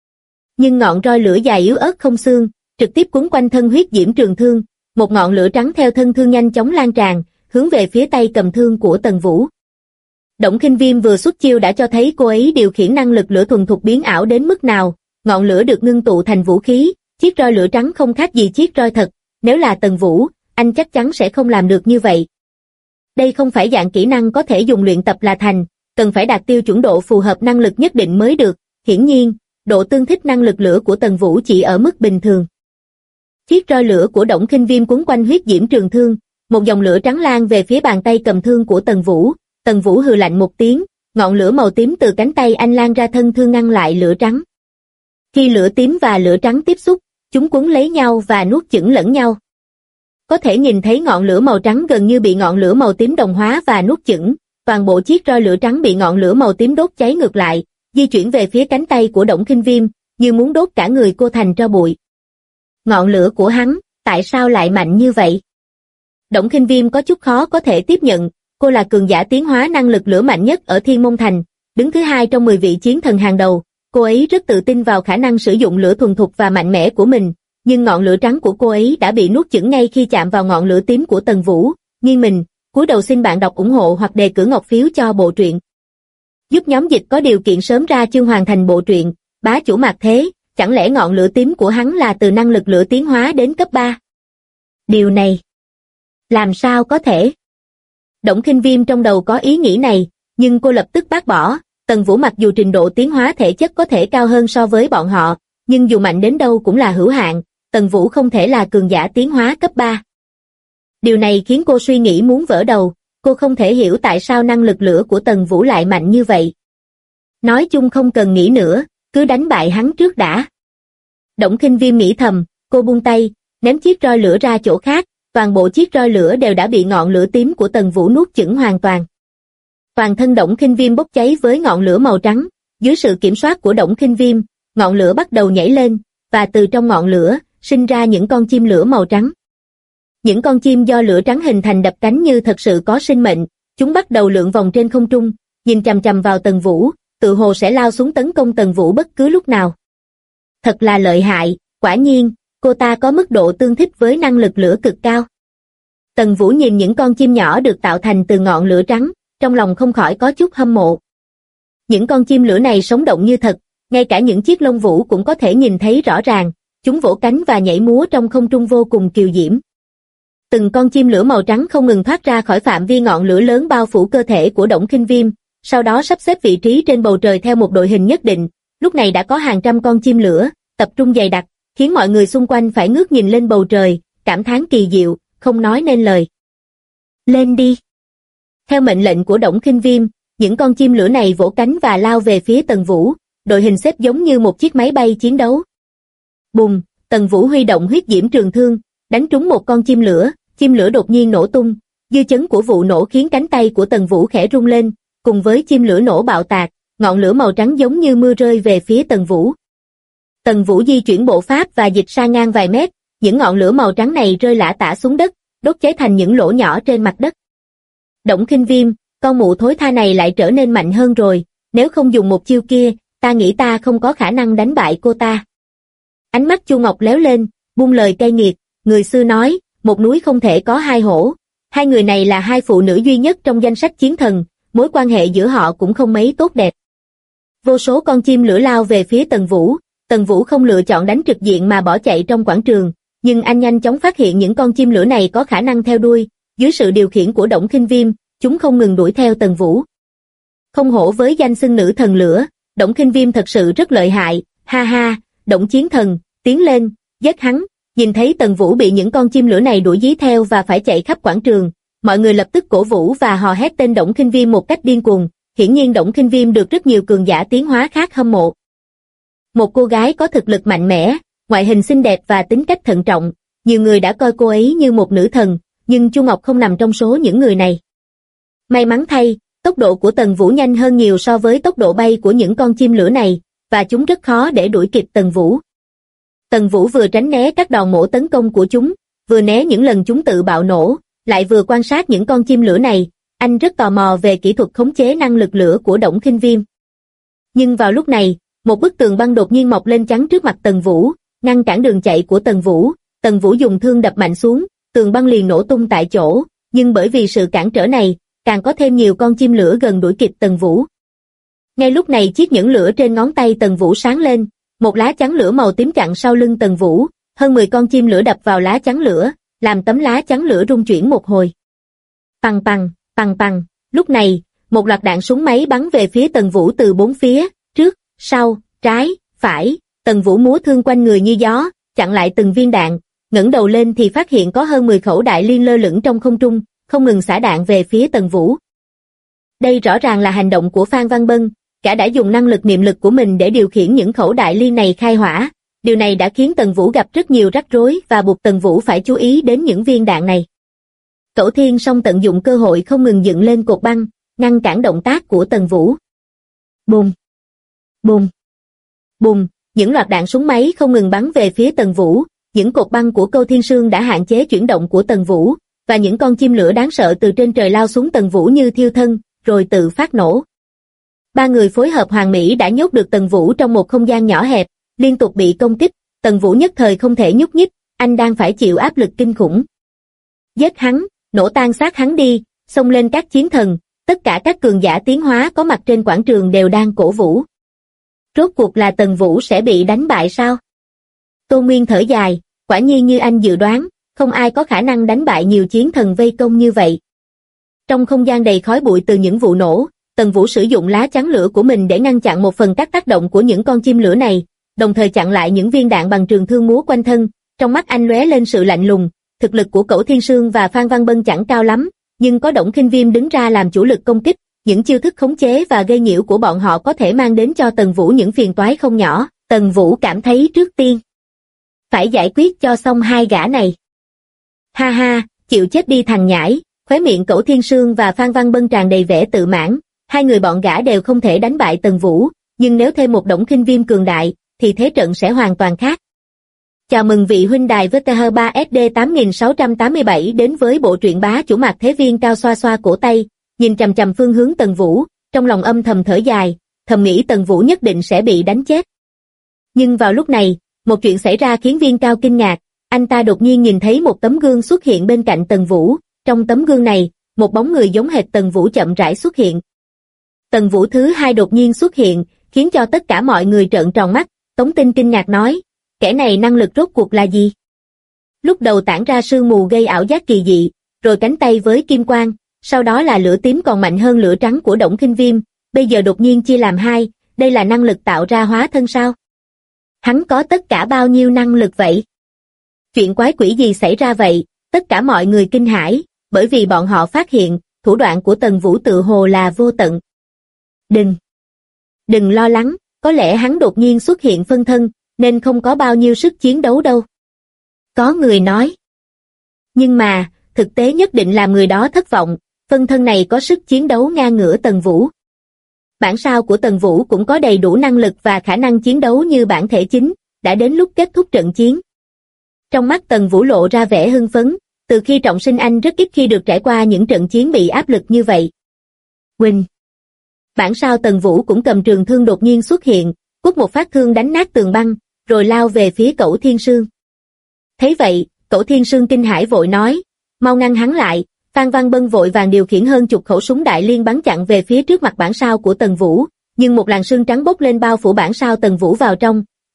Nhưng ngọn roi lửa dài yếu ớt không xương, trực tiếp quấn quanh thân huyết diễm trường thương, một ngọn lửa trắng theo thân thương nhanh chóng lan tràn, hướng về phía tay cầm thương của Tần Vũ. Đổng Kinh Viêm vừa xuất chiêu đã cho thấy cô ấy điều khiển năng lực lửa thuần thục biến ảo đến mức nào, ngọn lửa được ngưng tụ thành vũ khí, chiếc roi lửa trắng không khác gì chiếc roi thật, nếu là Tần Vũ, anh chắc chắn sẽ không làm được như vậy. Đây không phải dạng kỹ năng có thể dùng luyện tập là thành, cần phải đạt tiêu chuẩn độ phù hợp năng lực nhất định mới được, hiển nhiên, độ tương thích năng lực lửa của Tần Vũ chỉ ở mức bình thường. Chiếc roi lửa của Đổng Kinh Viêm quấn quanh huyết diễm trường thương, một dòng lửa trắng lan về phía bàn tay cầm thương của Tần Vũ hừ lạnh một tiếng, ngọn lửa màu tím từ cánh tay anh lan ra thân thương ngăn lại lửa trắng. Khi lửa tím và lửa trắng tiếp xúc, chúng quấn lấy nhau và nuốt chửng lẫn nhau. Có thể nhìn thấy ngọn lửa màu trắng gần như bị ngọn lửa màu tím đồng hóa và nuốt chửng, toàn bộ chiếc roi lửa trắng bị ngọn lửa màu tím đốt cháy ngược lại, di chuyển về phía cánh tay của Đổng Kinh Viêm, như muốn đốt cả người cô thành tro bụi. Ngọn lửa của hắn, tại sao lại mạnh như vậy? Đổng Kinh Viêm có chút khó có thể tiếp nhận, cô là cường giả tiến hóa năng lực lửa mạnh nhất ở Thiên Môn Thành, đứng thứ hai trong 10 vị chiến thần hàng đầu, cô ấy rất tự tin vào khả năng sử dụng lửa thuần thục và mạnh mẽ của mình, nhưng ngọn lửa trắng của cô ấy đã bị nuốt chửng ngay khi chạm vào ngọn lửa tím của Tần Vũ. Nghiêng mình, cúi đầu xin bạn đọc ủng hộ hoặc đề cử ngọc phiếu cho bộ truyện. Giúp nhóm dịch có điều kiện sớm ra chương hoàn thành bộ truyện, bá chủ mạt thế, chẳng lẽ ngọn lửa tím của hắn là từ năng lực lửa tiến hóa đến cấp 3? Điều này, làm sao có thể? Đổng Kinh Viêm trong đầu có ý nghĩ này, nhưng cô lập tức bác bỏ, Tần Vũ mặc dù trình độ tiến hóa thể chất có thể cao hơn so với bọn họ, nhưng dù mạnh đến đâu cũng là hữu hạn, Tần Vũ không thể là cường giả tiến hóa cấp 3. Điều này khiến cô suy nghĩ muốn vỡ đầu, cô không thể hiểu tại sao năng lực lửa của Tần Vũ lại mạnh như vậy. Nói chung không cần nghĩ nữa, cứ đánh bại hắn trước đã. Đổng Kinh Viêm nghĩ thầm, cô buông tay, ném chiếc roi lửa ra chỗ khác, toàn bộ chiếc roi lửa đều đã bị ngọn lửa tím của Tần Vũ nuốt chửng hoàn toàn. Toàn thân Đổng Kinh Viêm bốc cháy với ngọn lửa màu trắng, dưới sự kiểm soát của Đổng Kinh Viêm, ngọn lửa bắt đầu nhảy lên, và từ trong ngọn lửa, sinh ra những con chim lửa màu trắng. Những con chim do lửa trắng hình thành đập cánh như thật sự có sinh mệnh, chúng bắt đầu lượn vòng trên không trung, nhìn chằm chằm vào Tần Vũ, tự hồ sẽ lao xuống tấn công Tần Vũ bất cứ lúc nào. Thật là lợi hại, quả nhiên, cô ta có mức độ tương thích với năng lực lửa cực cao. Tần Vũ nhìn những con chim nhỏ được tạo thành từ ngọn lửa trắng, trong lòng không khỏi có chút hâm mộ. Những con chim lửa này sống động như thật, ngay cả những chiếc lông vũ cũng có thể nhìn thấy rõ ràng, chúng vỗ cánh và nhảy múa trong không trung vô cùng kiều diễm. Từng con chim lửa màu trắng không ngừng thoát ra khỏi phạm vi ngọn lửa lớn bao phủ cơ thể của Đổng Kinh Viêm, sau đó sắp xếp vị trí trên bầu trời theo một đội hình nhất định, lúc này đã có hàng trăm con chim lửa, tập trung dày đặc, khiến mọi người xung quanh phải ngước nhìn lên bầu trời, cảm thán kỳ diệu, không nói nên lời. Lên đi! Theo mệnh lệnh của Đổng Kinh Viêm, những con chim lửa này vỗ cánh và lao về phía Tần Vũ, đội hình xếp giống như một chiếc máy bay chiến đấu. Bùng, Tần Vũ huy động huyết diễm trường thương, đánh trúng một con chim lửa đột nhiên nổ tung, dư chấn của vụ nổ khiến cánh tay của Tần Vũ khẽ rung lên, cùng với chim lửa nổ bạo tạc, ngọn lửa màu trắng giống như mưa rơi về phía Tần Vũ. Tần Vũ di chuyển bộ pháp và dịch sang ngang vài mét, những ngọn lửa màu trắng này rơi lả tả xuống đất, đốt cháy thành những lỗ nhỏ trên mặt đất. Đổng Kinh Viêm, con mụ thối tha này lại trở nên mạnh hơn rồi, nếu không dùng một chiêu kia, ta nghĩ ta không có khả năng đánh bại cô ta. Ánh mắt Chu Ngọc léo lên, buông lời cay nghiệt, người xưa nói, một núi không thể có hai hổ. Hai người này là hai phụ nữ duy nhất trong danh sách chiến thần, mối quan hệ giữa họ cũng không mấy tốt đẹp. Vô số con chim lửa lao về phía Tần Vũ không lựa chọn đánh trực diện mà bỏ chạy trong quảng trường, nhưng anh nhanh chóng phát hiện những con chim lửa này có khả năng theo đuôi, dưới sự điều khiển của Đổng Khinh Viêm, chúng không ngừng đuổi theo Tần Vũ. Không hổ với danh xưng nữ thần lửa, Đổng Khinh Viêm thật sự rất lợi hại, ha ha, Đổng Chiến Thần, tiến lên, giết hắn. Nhìn thấy Tần Vũ bị những con chim lửa này đuổi dí theo và phải chạy khắp quảng trường, mọi người lập tức cổ vũ và hò hét tên Đổng Khinh Viêm một cách điên cuồng, hiển nhiên Đổng Khinh Viêm được rất nhiều cường giả tiến hóa khác hâm mộ. Một cô gái có thực lực mạnh mẽ, ngoại hình xinh đẹp và tính cách thận trọng, nhiều người đã coi cô ấy như một nữ thần, nhưng Chu Ngọc không nằm trong số những người này. May mắn thay, tốc độ của Tần Vũ nhanh hơn nhiều so với tốc độ bay của những con chim lửa này, và chúng rất khó để đuổi kịp Tần Vũ. Tần Vũ vừa tránh né các đòn mổ tấn công của chúng, vừa né những lần chúng tự bạo nổ, lại vừa quan sát những con chim lửa này, anh rất tò mò về kỹ thuật khống chế năng lực lửa của Đổng Khinh Viêm. Nhưng vào lúc này, một bức tường băng đột nhiên mọc lên chắn trước mặt Tần Vũ, ngăn cản đường chạy của Tần Vũ dùng thương đập mạnh xuống, tường băng liền nổ tung tại chỗ, nhưng bởi vì sự cản trở này, càng có thêm nhiều con chim lửa gần đuổi kịp Tần Vũ. Ngay lúc này chiếc nhẫn lửa trên ngón tay Tần Vũ sáng lên, một lá chắn lửa màu tím chặn sau lưng Tần Vũ, hơn 10 con chim lửa đập vào lá chắn lửa, làm tấm lá chắn lửa rung chuyển một hồi. Pằng pằng, pằng pằng, lúc này, một loạt đạn súng máy bắn về phía Tần Vũ từ bốn phía, trước, sau, trái, phải, Tần Vũ múa thương quanh người như gió, chặn lại từng viên đạn, ngẩng đầu lên thì phát hiện có hơn 10 khẩu đại liên lơ lửng trong không trung, không ngừng xả đạn về phía Tần Vũ. Đây rõ ràng là hành động của Phan Văn Bân, gã đã dùng năng lực niệm lực của mình để điều khiển những khẩu đại liên này khai hỏa, điều này đã khiến Tần Vũ gặp rất nhiều rắc rối và buộc Tần Vũ phải chú ý đến những viên đạn này. Cẩu Thiên Song tận dụng cơ hội không ngừng dựng lên cột băng, ngăn cản động tác của Tần Vũ. Bùm! Bùm! Bùm! Những loạt đạn súng máy không ngừng bắn về phía Tần Vũ, những cột băng của Câu Thiên Sương đã hạn chế chuyển động của Tần Vũ, và những con chim lửa đáng sợ từ trên trời lao xuống Tần Vũ như thiêu thân, rồi tự phát nổ. Ba người phối hợp hoàn mỹ đã nhốt được Tần Vũ trong một không gian nhỏ hẹp, liên tục bị công kích, Tần Vũ nhất thời không thể nhúc nhích, anh đang phải chịu áp lực kinh khủng. Giết hắn, nổ tan xác hắn đi, xông lên các chiến thần, tất cả các cường giả tiến hóa có mặt trên quảng trường đều đang cổ vũ. Rốt cuộc là Tần Vũ sẽ bị đánh bại sao? Tô Nguyên thở dài, quả nhiên như anh dự đoán, không ai có khả năng đánh bại nhiều chiến thần vây công như vậy. Trong không gian đầy khói bụi từ những vụ nổ, Tần Vũ sử dụng lá chắn lửa của mình để ngăn chặn một phần các tác động của những con chim lửa này, đồng thời chặn lại những viên đạn bằng trường thương múa quanh thân, trong mắt anh lóe lên sự lạnh lùng, thực lực của Cẩu Thiên Sương và Phan Văn Bân chẳng cao lắm, nhưng có Đổng Khinh Viêm đứng ra làm chủ lực công kích, những chiêu thức khống chế và gây nhiễu của bọn họ có thể mang đến cho Tần Vũ những phiền toái không nhỏ, Tần Vũ cảm thấy trước tiên phải giải quyết cho xong hai gã này. Ha ha, chịu chết đi thằng nhãi, khóe miệng Cẩu Thiên Sương và Phan Văn Bân tràn đầy vẻ tự mãn, hai người bọn gã đều không thể đánh bại Tần Vũ, nhưng nếu thêm một Đổng Khinh Viêm cường đại, thì thế trận sẽ hoàn toàn khác. Chào mừng vị huynh đài VTH3SD 8687 đến với bộ truyện bá chủ Mạc Thế Viên cao xoa xoa cổ tay, nhìn chằm chằm phương hướng Tần Vũ, trong lòng âm thầm thở dài, thầm nghĩ Tần Vũ nhất định sẽ bị đánh chết. Nhưng vào lúc này, một chuyện xảy ra khiến Viên Cao kinh ngạc, anh ta đột nhiên nhìn thấy một tấm gương xuất hiện bên cạnh Tần Vũ, trong tấm gương này, một bóng người giống hệt Tần Vũ chậm rãi xuất hiện. Tần Vũ thứ hai đột nhiên xuất hiện, khiến cho tất cả mọi người trợn tròn mắt, Tống Tinh kinh ngạc nói, kẻ này năng lực rốt cuộc là gì? Lúc đầu tản ra sương mù gây ảo giác kỳ dị, rồi cánh tay với kim quang, sau đó là lửa tím còn mạnh hơn lửa trắng của Đổng Khinh Viêm, bây giờ đột nhiên chia làm hai, đây là năng lực tạo ra hóa thân sao? Hắn có tất cả bao nhiêu năng lực vậy? Chuyện quái quỷ gì xảy ra vậy? Tất cả mọi người kinh hãi, bởi vì bọn họ phát hiện, thủ đoạn của Tần Vũ tự hồ là vô tận. Đừng lo lắng, có lẽ hắn đột nhiên xuất hiện phân thân, nên không có bao nhiêu sức chiến đấu đâu. Có người nói. Nhưng mà, thực tế nhất định làm người đó thất vọng, phân thân này có sức chiến đấu ngang ngửa Tần Vũ. Bản sao của Tần Vũ cũng có đầy đủ năng lực và khả năng chiến đấu như bản thể chính, đã đến lúc kết thúc trận chiến. Trong mắt Tần Vũ lộ ra vẻ hưng phấn, từ khi trọng sinh anh rất ít khi được trải qua những trận chiến bị áp lực như vậy. Quỳnh. Bản sao Tần Vũ cũng cầm trường thương đột nhiên xuất hiện, quất một phát thương đánh nát tường băng, rồi lao về phía Cẩu Thiên Sương. Thấy vậy, Cẩu Thiên Sương kinh hãi vội nói, mau ngăn hắn lại. Phan Văn Bân vội vàng điều khiển hơn chục khẩu súng đại liên bắn chặn về phía trước mặt bản sao của Tần Vũ, nhưng một làn sương trắng bốc lên bao phủ bản sao Tần Vũ vào trong,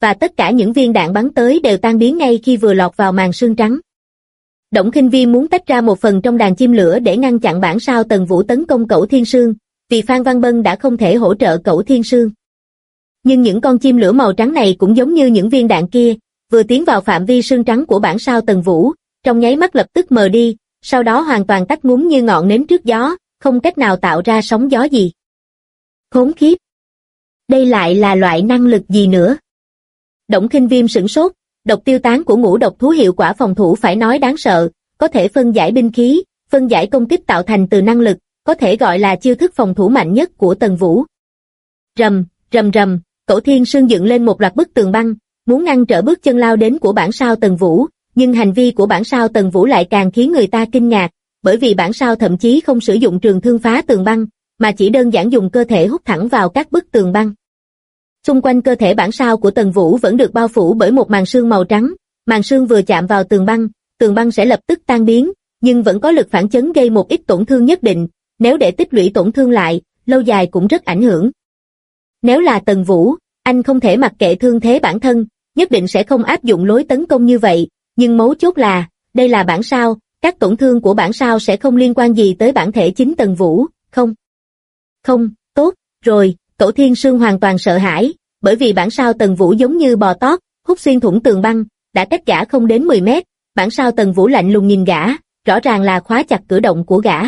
và tất cả những viên đạn bắn tới đều tan biến ngay khi vừa lọt vào màn sương trắng. Đổng Khinh Vi muốn tách ra một phần trong đàn chim lửa để ngăn chặn bản sao Tần Vũ tấn công Cẩu Thiên Sương, vì Phan Văn Bân đã không thể hỗ trợ Cẩu Thiên Sương. Nhưng những con chim lửa màu trắng này cũng giống như những viên đạn kia, vừa tiến vào phạm vi sương trắng của bản sao Tần Vũ, trong nháy mắt lập tức mờ đi, sau đó hoàn toàn tắt ngúm như ngọn nến trước gió, không cách nào tạo ra sóng gió gì. Khốn khiếp! Đây lại là loại năng lực gì nữa? Đổng Khinh Viêm sửng sốt, độc tiêu tán của ngũ độc thú hiệu quả phòng thủ phải nói đáng sợ, có thể phân giải binh khí, phân giải công kích tạo thành từ năng lực, có thể gọi là chiêu thức phòng thủ mạnh nhất của Tần Vũ. Rầm, rầm rầm, Cẩu Thiên Sương dựng lên một loạt bức tường băng, muốn ngăn trở bước chân lao đến của bản sao Tần Vũ, nhưng hành vi của bản sao Tần Vũ lại càng khiến người ta kinh ngạc, bởi vì bản sao thậm chí không sử dụng trường thương phá tường băng, mà chỉ đơn giản dùng cơ thể hút thẳng vào các bức tường băng. Xung quanh cơ thể bản sao của Tần Vũ vẫn được bao phủ bởi một màn sương màu trắng, màn sương vừa chạm vào tường băng sẽ lập tức tan biến, nhưng vẫn có lực phản chấn gây một ít tổn thương nhất định, nếu để tích lũy tổn thương lại, lâu dài cũng rất ảnh hưởng. Nếu là Tần Vũ, anh không thể mặc kệ thương thế bản thân, nhất định sẽ không áp dụng lối tấn công như vậy, nhưng mấu chốt là, đây là bản sao, các tổn thương của bản sao sẽ không liên quan gì tới bản thể chính Tần Vũ, không? Không, tốt, rồi, Cẩu Thiên Sương hoàn toàn sợ hãi, bởi vì bản sao Tần Vũ giống như bò tót, hút xuyên thủng tường băng, đã cách gã không đến 10 mét, bản sao Tần Vũ lạnh lùng nhìn gã, rõ ràng là khóa chặt cử động của gã.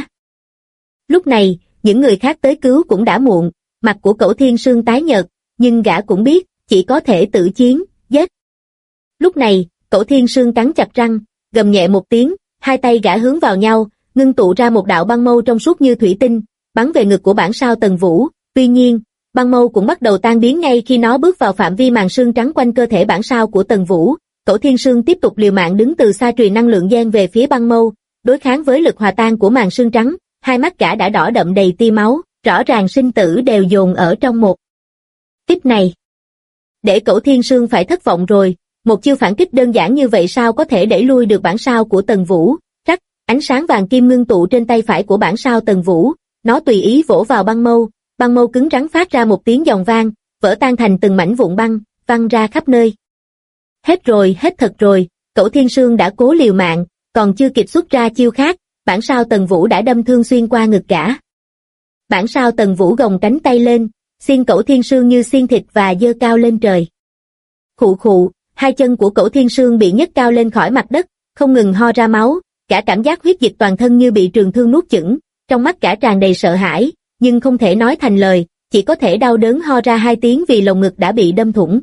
Lúc này, những người khác tới cứu cũng đã muộn, mặt của Cẩu Thiên Sương tái nhợt, nhưng gã cũng biết, chỉ có thể tự chiến, giết. Lúc này, Cẩu Thiên Sương cắn chặt răng, gầm nhẹ một tiếng, hai tay gã hướng vào nhau, ngưng tụ ra một đạo băng mâu trong suốt như thủy tinh, bắn về ngực của bản sao Tần Vũ. Tuy nhiên, băng mâu cũng bắt đầu tan biến ngay khi nó bước vào phạm vi màn sương trắng quanh cơ thể bản sao của Tần Vũ. Cẩu Thiên Sương tiếp tục liều mạng đứng từ xa truyền năng lượng gen về phía băng mâu, đối kháng với lực hòa tan của màn sương trắng, hai mắt gã đã đỏ đậm đầy tia máu, rõ ràng sinh tử đều dồn ở trong một kích này. Để Cẩu Thiên Sương phải thất vọng rồi, một chiêu phản kích đơn giản như vậy sao có thể đẩy lui được bản sao của Tần Vũ. Rắc, ánh sáng vàng kim ngưng tụ trên tay phải của bản sao Tần Vũ, nó tùy ý vỗ vào băng mâu cứng rắn phát ra một tiếng giòn vang, vỡ tan thành từng mảnh vụn băng, văng ra khắp nơi. Hết rồi, hết thật rồi, Cẩu Thiên Sương đã cố liều mạng, còn chưa kịp xuất ra chiêu khác, bản sao Tần Vũ đã đâm thương xuyên qua ngực gã. Bản sao Tần Vũ gồng cánh tay lên, xiên Cẩu Thiên Sương như xiên thịt và giơ cao lên trời. Khụ khụ, hai chân của Cẩu Thiên Sương bị nhấc cao lên khỏi mặt đất, không ngừng ho ra máu, cả cảm giác huyết dịch toàn thân như bị trường thương nuốt chửng, trong mắt cả tràn đầy sợ hãi, nhưng không thể nói thành lời, chỉ có thể đau đớn ho ra hai tiếng vì lồng ngực đã bị đâm thủng.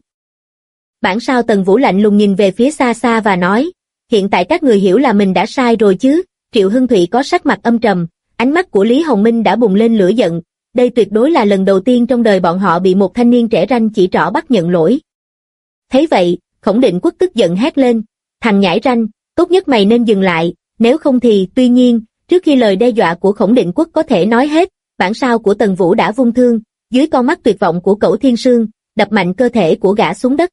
Bản sao Tần Vũ lạnh lùng nhìn về phía xa xa và nói, hiện tại các người hiểu là mình đã sai rồi chứ? Triệu Hưng Thụy có sắc mặt âm trầm, ánh mắt của Lý Hồng Minh đã bùng lên lửa giận, đây tuyệt đối là lần đầu tiên trong đời bọn họ bị một thanh niên trẻ ranh chỉ trỏ bắt nhận lỗi. Thấy vậy, Khổng Định Quốc tức giận hét lên, thằng nhãi ranh, tốt nhất mày nên dừng lại, nếu không thì, tuy nhiên, trước khi lời đe dọa của Khổng Định Quốc có thể nói hết, bản sao của Tần Vũ đã vung thương, dưới con mắt tuyệt vọng của Cẩu Thiên Sương, đập mạnh cơ thể của gã xuống đất.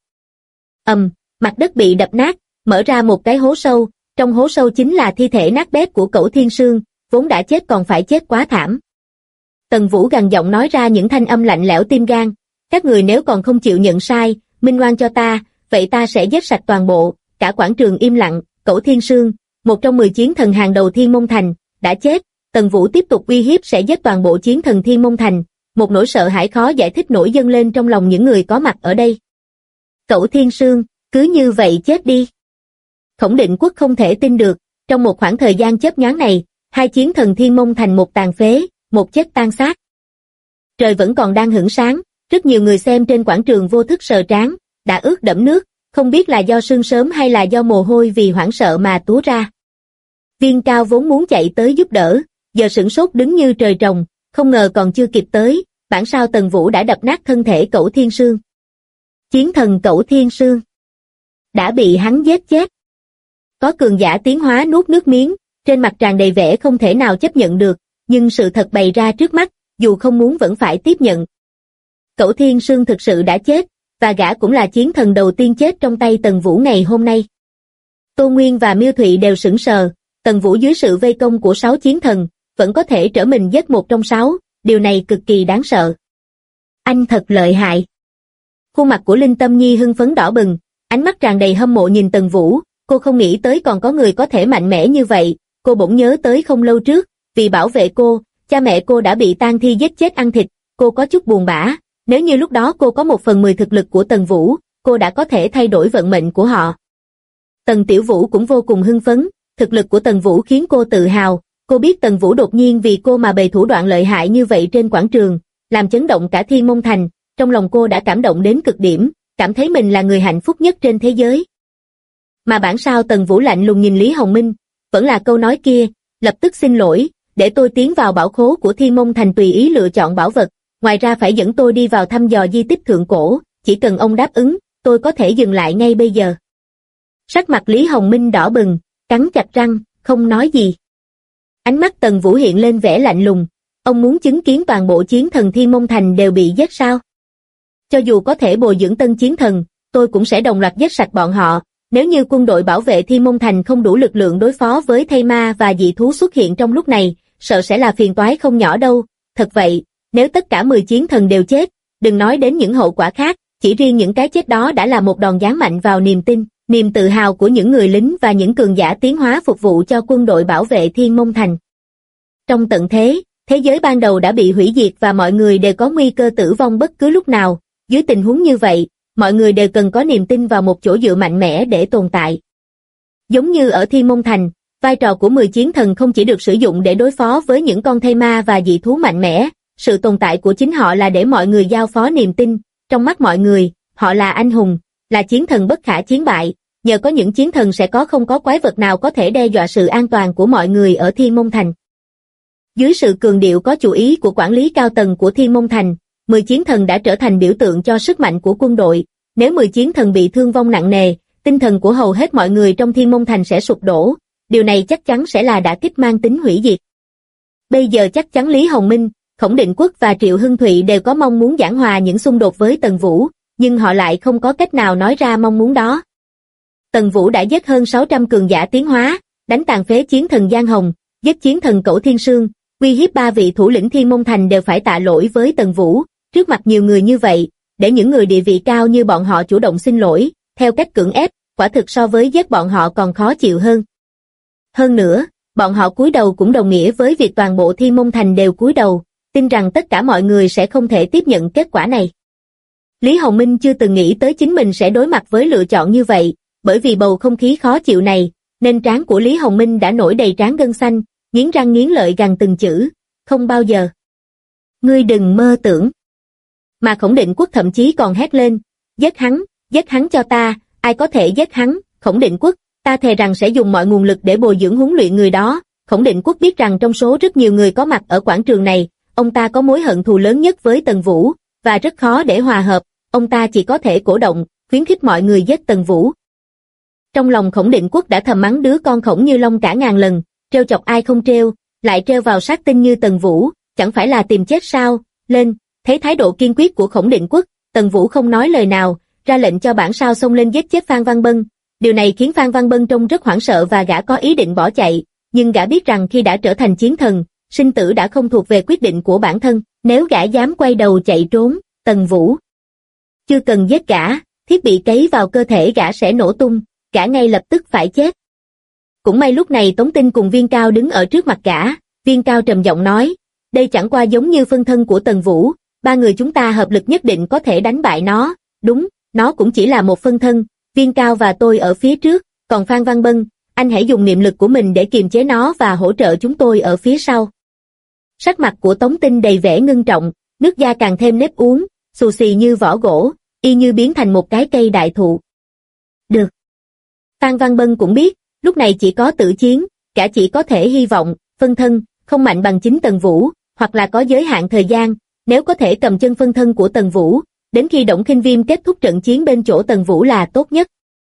Mặt đất bị đập nát, mở ra một cái hố sâu, trong hố sâu chính là thi thể nát bét của Cẩu Thiên Sương, vốn đã chết còn phải chết quá thảm. Tần Vũ gằn giọng nói ra những thanh âm lạnh lẽo tim gan, các người nếu còn không chịu nhận sai, minh oan cho ta, vậy ta sẽ giết sạch toàn bộ. Cả quảng trường im lặng. Cẩu Thiên Sương, một trong 10 chiến thần hàng đầu Thiên Môn Thành, đã chết. Tần Vũ tiếp tục uy hiếp sẽ giết toàn bộ chiến thần Thiên Môn Thành, một nỗi sợ hãi khó giải thích nổi dâng lên trong lòng những người có mặt ở đây. Cẩu Thiên Sương, cứ như vậy chết đi. Khổng Định Quốc không thể tin được, trong một khoảng thời gian chớp nhoáng này, hai chiến thần Thiên Môn Thành một tàn phế, một chết tan xác. Trời vẫn còn đang hửng sáng, rất nhiều người xem trên quảng trường vô thức sờ trán, đã ướt đẫm nước, không biết là do sương sớm hay là do mồ hôi vì hoảng sợ mà túa ra. Viên Cao vốn muốn chạy tới giúp đỡ, giờ sửng sốt đứng như trời trồng, không ngờ còn chưa kịp tới, bản sao Tần Vũ đã đập nát thân thể Cẩu Thiên Sương. Chiến thần Cẩu Thiên Sương đã bị hắn giết chết. Có cường giả tiến hóa nuốt nước miếng, trên mặt tràn đầy vẻ không thể nào chấp nhận được, nhưng sự thật bày ra trước mắt, dù không muốn vẫn phải tiếp nhận. Cẩu Thiên Sương thực sự đã chết, và gã cũng là chiến thần đầu tiên chết trong tay Tần Vũ ngày hôm nay. Tô Nguyên và Miêu Thụy đều sững sờ, Tần Vũ dưới sự vây công của 6 chiến thần, vẫn có thể trở mình giết một trong 6, điều này cực kỳ đáng sợ. Anh thật lợi hại. Khuôn mặt của Linh Tâm Nhi hưng phấn đỏ bừng, ánh mắt tràn đầy hâm mộ nhìn Tần Vũ, cô không nghĩ tới còn có người có thể mạnh mẽ như vậy, cô bỗng nhớ tới không lâu trước, vì bảo vệ cô, cha mẹ cô đã bị tang thi giết chết ăn thịt, cô có chút buồn bã, nếu như lúc đó cô có 1/10 thực lực của Tần Vũ, cô đã có thể thay đổi vận mệnh của họ. Tần Tiểu Vũ cũng vô cùng hưng phấn, thực lực của Tần Vũ khiến cô tự hào, cô biết Tần Vũ đột nhiên vì cô mà bày thủ đoạn lợi hại như vậy trên quảng trường, làm chấn động cả Thiên Môn Thành, trong lòng cô đã cảm động đến cực điểm, cảm thấy mình là người hạnh phúc nhất trên thế giới. Mà bản sao Tần Vũ lạnh lùng nhìn Lý Hồng Minh, vẫn là câu nói kia, lập tức xin lỗi, để tôi tiến vào bảo khố của Thiên Môn Thành tùy ý lựa chọn bảo vật, ngoài ra phải dẫn tôi đi vào thăm dò di tích thượng cổ, chỉ cần ông đáp ứng, tôi có thể dừng lại ngay bây giờ. Sắc mặt Lý Hồng Minh đỏ bừng, cắn chặt răng, không nói gì. Ánh mắt Tần Vũ hiện lên vẻ lạnh lùng, ông muốn chứng kiến toàn bộ chiến thần Thiên Môn Thành đều bị giết sao? Cho dù có thể bồi dưỡng tân chiến thần, tôi cũng sẽ đồng loạt giết sạch bọn họ, nếu như quân đội bảo vệ Thiên Môn Thành không đủ lực lượng đối phó với thây ma và dị thú xuất hiện trong lúc này, sợ sẽ là phiền toái không nhỏ đâu, thật vậy, nếu tất cả 10 chiến thần đều chết, đừng nói đến những hậu quả khác, chỉ riêng những cái chết đó đã là một đòn giáng mạnh vào niềm tin, niềm tự hào của những người lính và những cường giả tiến hóa phục vụ cho quân đội bảo vệ Thiên Môn Thành. Trong tận thế, thế giới ban đầu đã bị hủy diệt và mọi người đều có nguy cơ tử vong bất cứ lúc nào, dưới tình huống như vậy, mọi người đều cần có niềm tin vào một chỗ dựa mạnh mẽ để tồn tại. Giống như ở Thiên Môn Thành, vai trò của 10 chiến thần không chỉ được sử dụng để đối phó với những con thây ma và dị thú mạnh mẽ, sự tồn tại của chính họ là để mọi người giao phó niềm tin, trong mắt mọi người, họ là anh hùng, là chiến thần bất khả chiến bại, nhờ có những chiến thần sẽ không có quái vật nào có thể đe dọa sự an toàn của mọi người ở Thiên Môn Thành. Dưới sự cường điệu có chủ ý của quản lý cao tầng của Thiên Môn Thành, 10 chiến thần đã trở thành biểu tượng cho sức mạnh của quân đội, nếu 10 chiến thần bị thương vong nặng nề, tinh thần của hầu hết mọi người trong Thiên Môn Thành sẽ sụp đổ, điều này chắc chắn sẽ là đả kích mang tính hủy diệt. Bây giờ chắc chắn Lý Hồng Minh, Khổng Định Quốc và Triệu Hưng Thụy đều có mong muốn giảng hòa những xung đột với Tần Vũ, nhưng họ lại không có cách nào nói ra mong muốn đó. Tần Vũ đã giết hơn 600 cường giả tiến hóa, đánh tàn phế chiến thần Giang Hồng, giết chiến thần Cẩu Thiên Sương, uy hiếp 3 vị thủ lĩnh Thiên Môn Thành đều phải tạ lỗi với Tần Vũ, trước mặt nhiều người như vậy, để những người địa vị cao như bọn họ chủ động xin lỗi, theo cách cưỡng ép, quả thực so với giết bọn họ còn khó chịu hơn. Hơn nữa, bọn họ cúi đầu cũng đồng nghĩa với việc toàn bộ Thiên Môn Thành đều cúi đầu, tin rằng tất cả mọi người sẽ không thể tiếp nhận kết quả này. Lý Hồng Minh chưa từng nghĩ tới chính mình sẽ đối mặt với lựa chọn như vậy, bởi vì bầu không khí khó chịu này, nên trán của Lý Hồng Minh đã nổi đầy trán gân xanh, nghiến răng nghiến lợi gằn từng chữ, không bao giờ. Ngươi đừng mơ tưởng. Mà Khổng Định Quốc thậm chí còn hét lên, giết hắn cho ta, ai có thể giết hắn, Khổng Định Quốc, ta thề rằng sẽ dùng mọi nguồn lực để bồi dưỡng huấn luyện người đó. Khổng Định Quốc biết rằng trong số rất nhiều người có mặt ở quảng trường này, ông ta có mối hận thù lớn nhất với Tần Vũ, và rất khó để hòa hợp, ông ta chỉ có thể cổ động, khuyến khích mọi người giết Tần Vũ. Trong lòng Khổng Định Quốc đã thầm mắng đứa con Khổng Như Long cả ngàn lần, trêu chọc ai không trêu, lại trêu vào sát tinh như Tần Vũ, chẳng phải là tìm chết sao, lên, thấy thái độ kiên quyết của Khổng Định Quốc, Tần Vũ không nói lời nào, ra lệnh cho bản sao xông lên giết chết Phan Văn Bân, điều này khiến Phan Văn Bân trông rất hoảng sợ và gã có ý định bỏ chạy, nhưng gã biết rằng khi đã trở thành chiến thần, sinh tử đã không thuộc về quyết định của bản thân, nếu gã dám quay đầu chạy trốn, Tần Vũ chưa cần giết gã, thiết bị cấy vào cơ thể gã sẽ nổ tung, gã ngay lập tức phải chết. Cũng may lúc này Tống Tinh cùng Viên Cao đứng ở trước mặt gã, Viên Cao trầm giọng nói, đây chẳng qua giống như phân thân của Tần Vũ, 3 người chúng ta hợp lực nhất định có thể đánh bại nó, đúng, nó cũng chỉ là một phân thân, Viên Cao và tôi ở phía trước, còn Phan Văn Bân, anh hãy dùng niệm lực của mình để kiềm chế nó và hỗ trợ chúng tôi ở phía sau. Sắc mặt của Tống Tinh đầy vẻ ngưng trọng, nước da càng thêm nếp uốn, xù xì như vỏ gỗ, y như biến thành một cái cây đại thụ. Được. Phan Văn Bân cũng biết, lúc này chỉ có tử chiến, cả chỉ có thể hy vọng, phân thân, không mạnh bằng chính Tần Vũ, hoặc là có giới hạn thời gian, nếu có thể cầm chân phân thân của Tần Vũ, đến khi Đổng Khinh Viêm kết thúc trận chiến bên chỗ Tần Vũ là tốt nhất.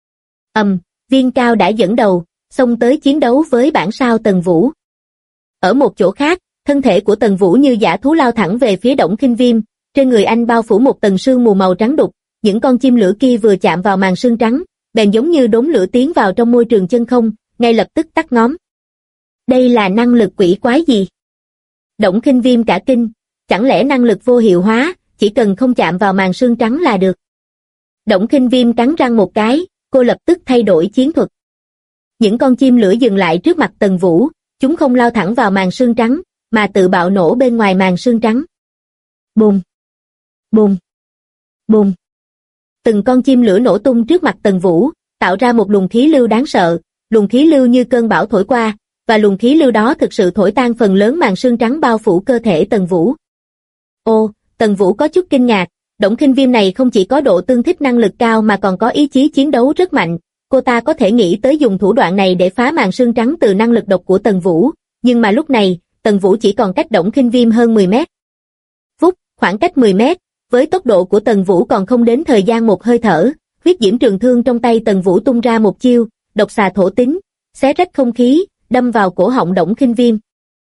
Viên Cao đã dẫn đầu, xông tới chiến đấu với bản sao Tần Vũ. Ở một chỗ khác, thân thể của Tần Vũ như dã thú lao thẳng về phía Đổng Khinh Viêm, trên người anh bao phủ một tầng sương mù màu trắng đục, những con chim lửa kia vừa chạm vào màn sương trắng, bèn giống như đốm lửa tiến vào trong môi trường chân không, ngay lập tức tắt ngóm. Đây là năng lực quỷ quái gì? Đổng Khinh Viêm cả kinh, chẳng lẽ năng lực vô hiệu hóa, chỉ cần không chạm vào màn sương trắng là được. Đổng Khinh Viêm cắn răng một cái, cô lập tức thay đổi chiến thuật. Những con chim lửa dừng lại trước mặt Tần Vũ, chúng không lao thẳng vào màn sương trắng, mà tự bạo nổ bên ngoài màn sương trắng. Bùm! Bùm! Bùm! Từng con chim lửa nổ tung trước mặt Tần Vũ, tạo ra một luồng khí lưu đáng sợ, luồng khí lưu như cơn bão thổi qua, và luồng khí lưu đó thực sự thổi tan phần lớn màn sương trắng bao phủ cơ thể Tần Vũ. Ô, Tần Vũ có chút kinh ngạc, Đổng Khinh Viêm này không chỉ có độ tương thích năng lực cao mà còn có ý chí chiến đấu rất mạnh, cô ta có thể nghĩ tới dùng thủ đoạn này để phá màn sương trắng từ năng lực độc của Tần Vũ, nhưng mà lúc này, Tần Vũ chỉ còn cách Đổng Khinh Viêm hơn 10 mét. Phút, khoảng cách 10 mét, với tốc độ của Tần Vũ còn không đến thời gian một hơi thở, huyết diễm trường thương trong tay Tần Vũ tung ra một chiêu, độc xà thổ tính, xé rách không khí, đâm vào cổ họng Đổng Khinh Viêm.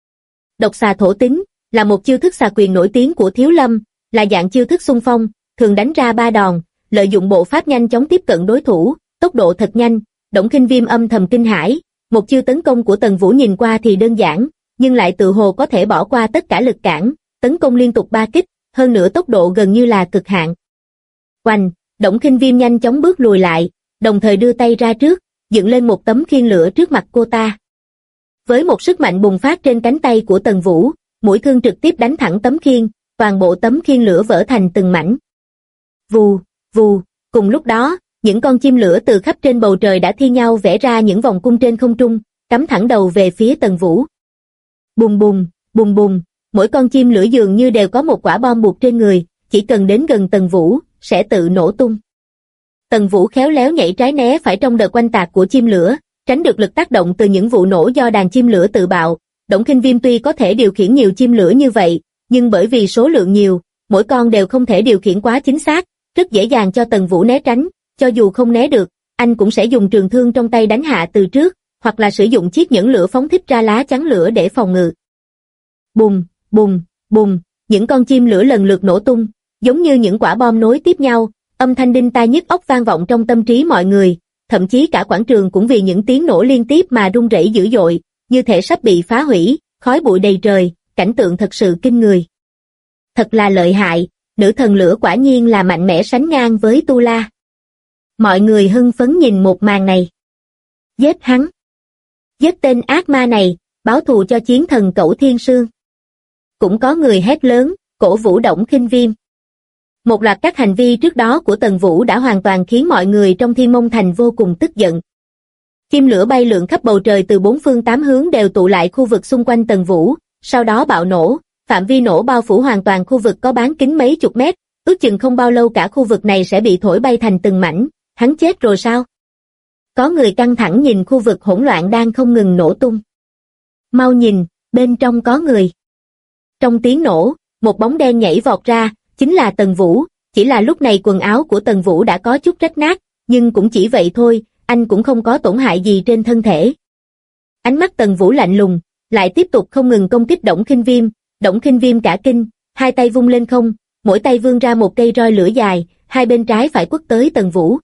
Độc xà thổ tính là một chiêu thức xà quyền nổi tiếng của Thiếu Lâm, là dạng chiêu thức xung phong, thường đánh ra 3 đòn, lợi dụng bộ pháp nhanh chóng tiếp cận đối thủ, tốc độ thật nhanh. Đổng Khinh Viêm âm thầm kinh hãi, một chiêu tấn công của Tần Vũ nhìn qua thì đơn giản, nhưng lại tự hồ có thể bỏ qua tất cả lực cản, tấn công liên tục 3 kích, hơn nữa tốc độ gần như là cực hạn. Oanh, Đổng Khinh Viêm nhanh chóng bước lùi lại, đồng thời đưa tay ra trước, dựng lên một tấm khiên lửa trước mặt cô ta. Với một sức mạnh bùng phát trên cánh tay của Tần Vũ, mũi thương trực tiếp đánh thẳng tấm khiên, toàn bộ tấm khiên lửa vỡ thành từng mảnh. Vù, vù, cùng lúc đó, những con chim lửa từ khắp trên bầu trời đã thi nhau vẽ ra những vòng cung trên không trung, cắm thẳng đầu về phía Tần Vũ. Bùm bùm, bùm bùm, mỗi con chim lửa dường như đều có một quả bom buộc trên người, chỉ cần đến gần Tần Vũ, sẽ tự nổ tung. Tần Vũ khéo léo nhảy trái né phải trong đợt oanh tạc của chim lửa, tránh được lực tác động từ những vụ nổ do đàn chim lửa tự bạo. Đổng Khinh Viêm tuy có thể điều khiển nhiều chim lửa như vậy, nhưng bởi vì số lượng nhiều, mỗi con đều không thể điều khiển quá chính xác, rất dễ dàng cho Tần Vũ né tránh, cho dù không né được, anh cũng sẽ dùng trường thương trong tay đánh hạ từ trước, hoặc là sử dụng chiếc nhẫn lửa phóng thích ra lá chắn lửa để phòng ngự. Bùm, bùm, bùm, những con chim lửa lần lượt nổ tung, giống như những quả bom nối tiếp nhau, âm thanh đinh tai nhức óc vang vọng trong tâm trí mọi người, thậm chí cả quảng trường cũng vì những tiếng nổ liên tiếp mà rung rẩy dữ dội, như thể sắp bị phá hủy, khói bụi đầy trời, cảnh tượng thật sự kinh người. Thật là lợi hại, nữ thần lửa quả nhiên là mạnh mẽ sánh ngang với Tu La. Mọi người hưng phấn nhìn một màn này. Giết hắn! Giết tên ác ma này, báo thù cho chiến thần Cẩu Thiên Sương. Cũng có người hét lớn, cổ vũ Đổng Khinh Viêm. Một loạt các hành vi trước đó của Tần Vũ đã hoàn toàn khiến mọi người trong Thiên Mông Thành vô cùng tức giận. Chim lửa bay lượn khắp bầu trời từ 4 phương 8 hướng đều tụ lại khu vực xung quanh Tần Vũ, sau đó bạo nổ, phạm vi nổ bao phủ hoàn toàn khu vực có bán kính mấy chục mét, ước chừng không bao lâu cả khu vực này sẽ bị thổi bay thành từng mảnh. Hắn chết rồi sao? Có người căng thẳng nhìn khu vực hỗn loạn đang không ngừng nổ tung. Mau nhìn, bên trong có người. Trong tiếng nổ, một bóng đen nhảy vọt ra, chính là Tần Vũ, chỉ là lúc này quần áo của Tần Vũ đã có chút rách nát, nhưng cũng chỉ vậy thôi, anh cũng không có tổn hại gì trên thân thể. Ánh mắt Tần Vũ lạnh lùng, lại tiếp tục không ngừng công kích Đổng Khinh Viêm. Đổng Khinh Viêm cả kinh, hai tay vung lên không, mỗi tay vươn ra một cây roi lửa dài, hai bên trái phải quất tới Tần Vũ.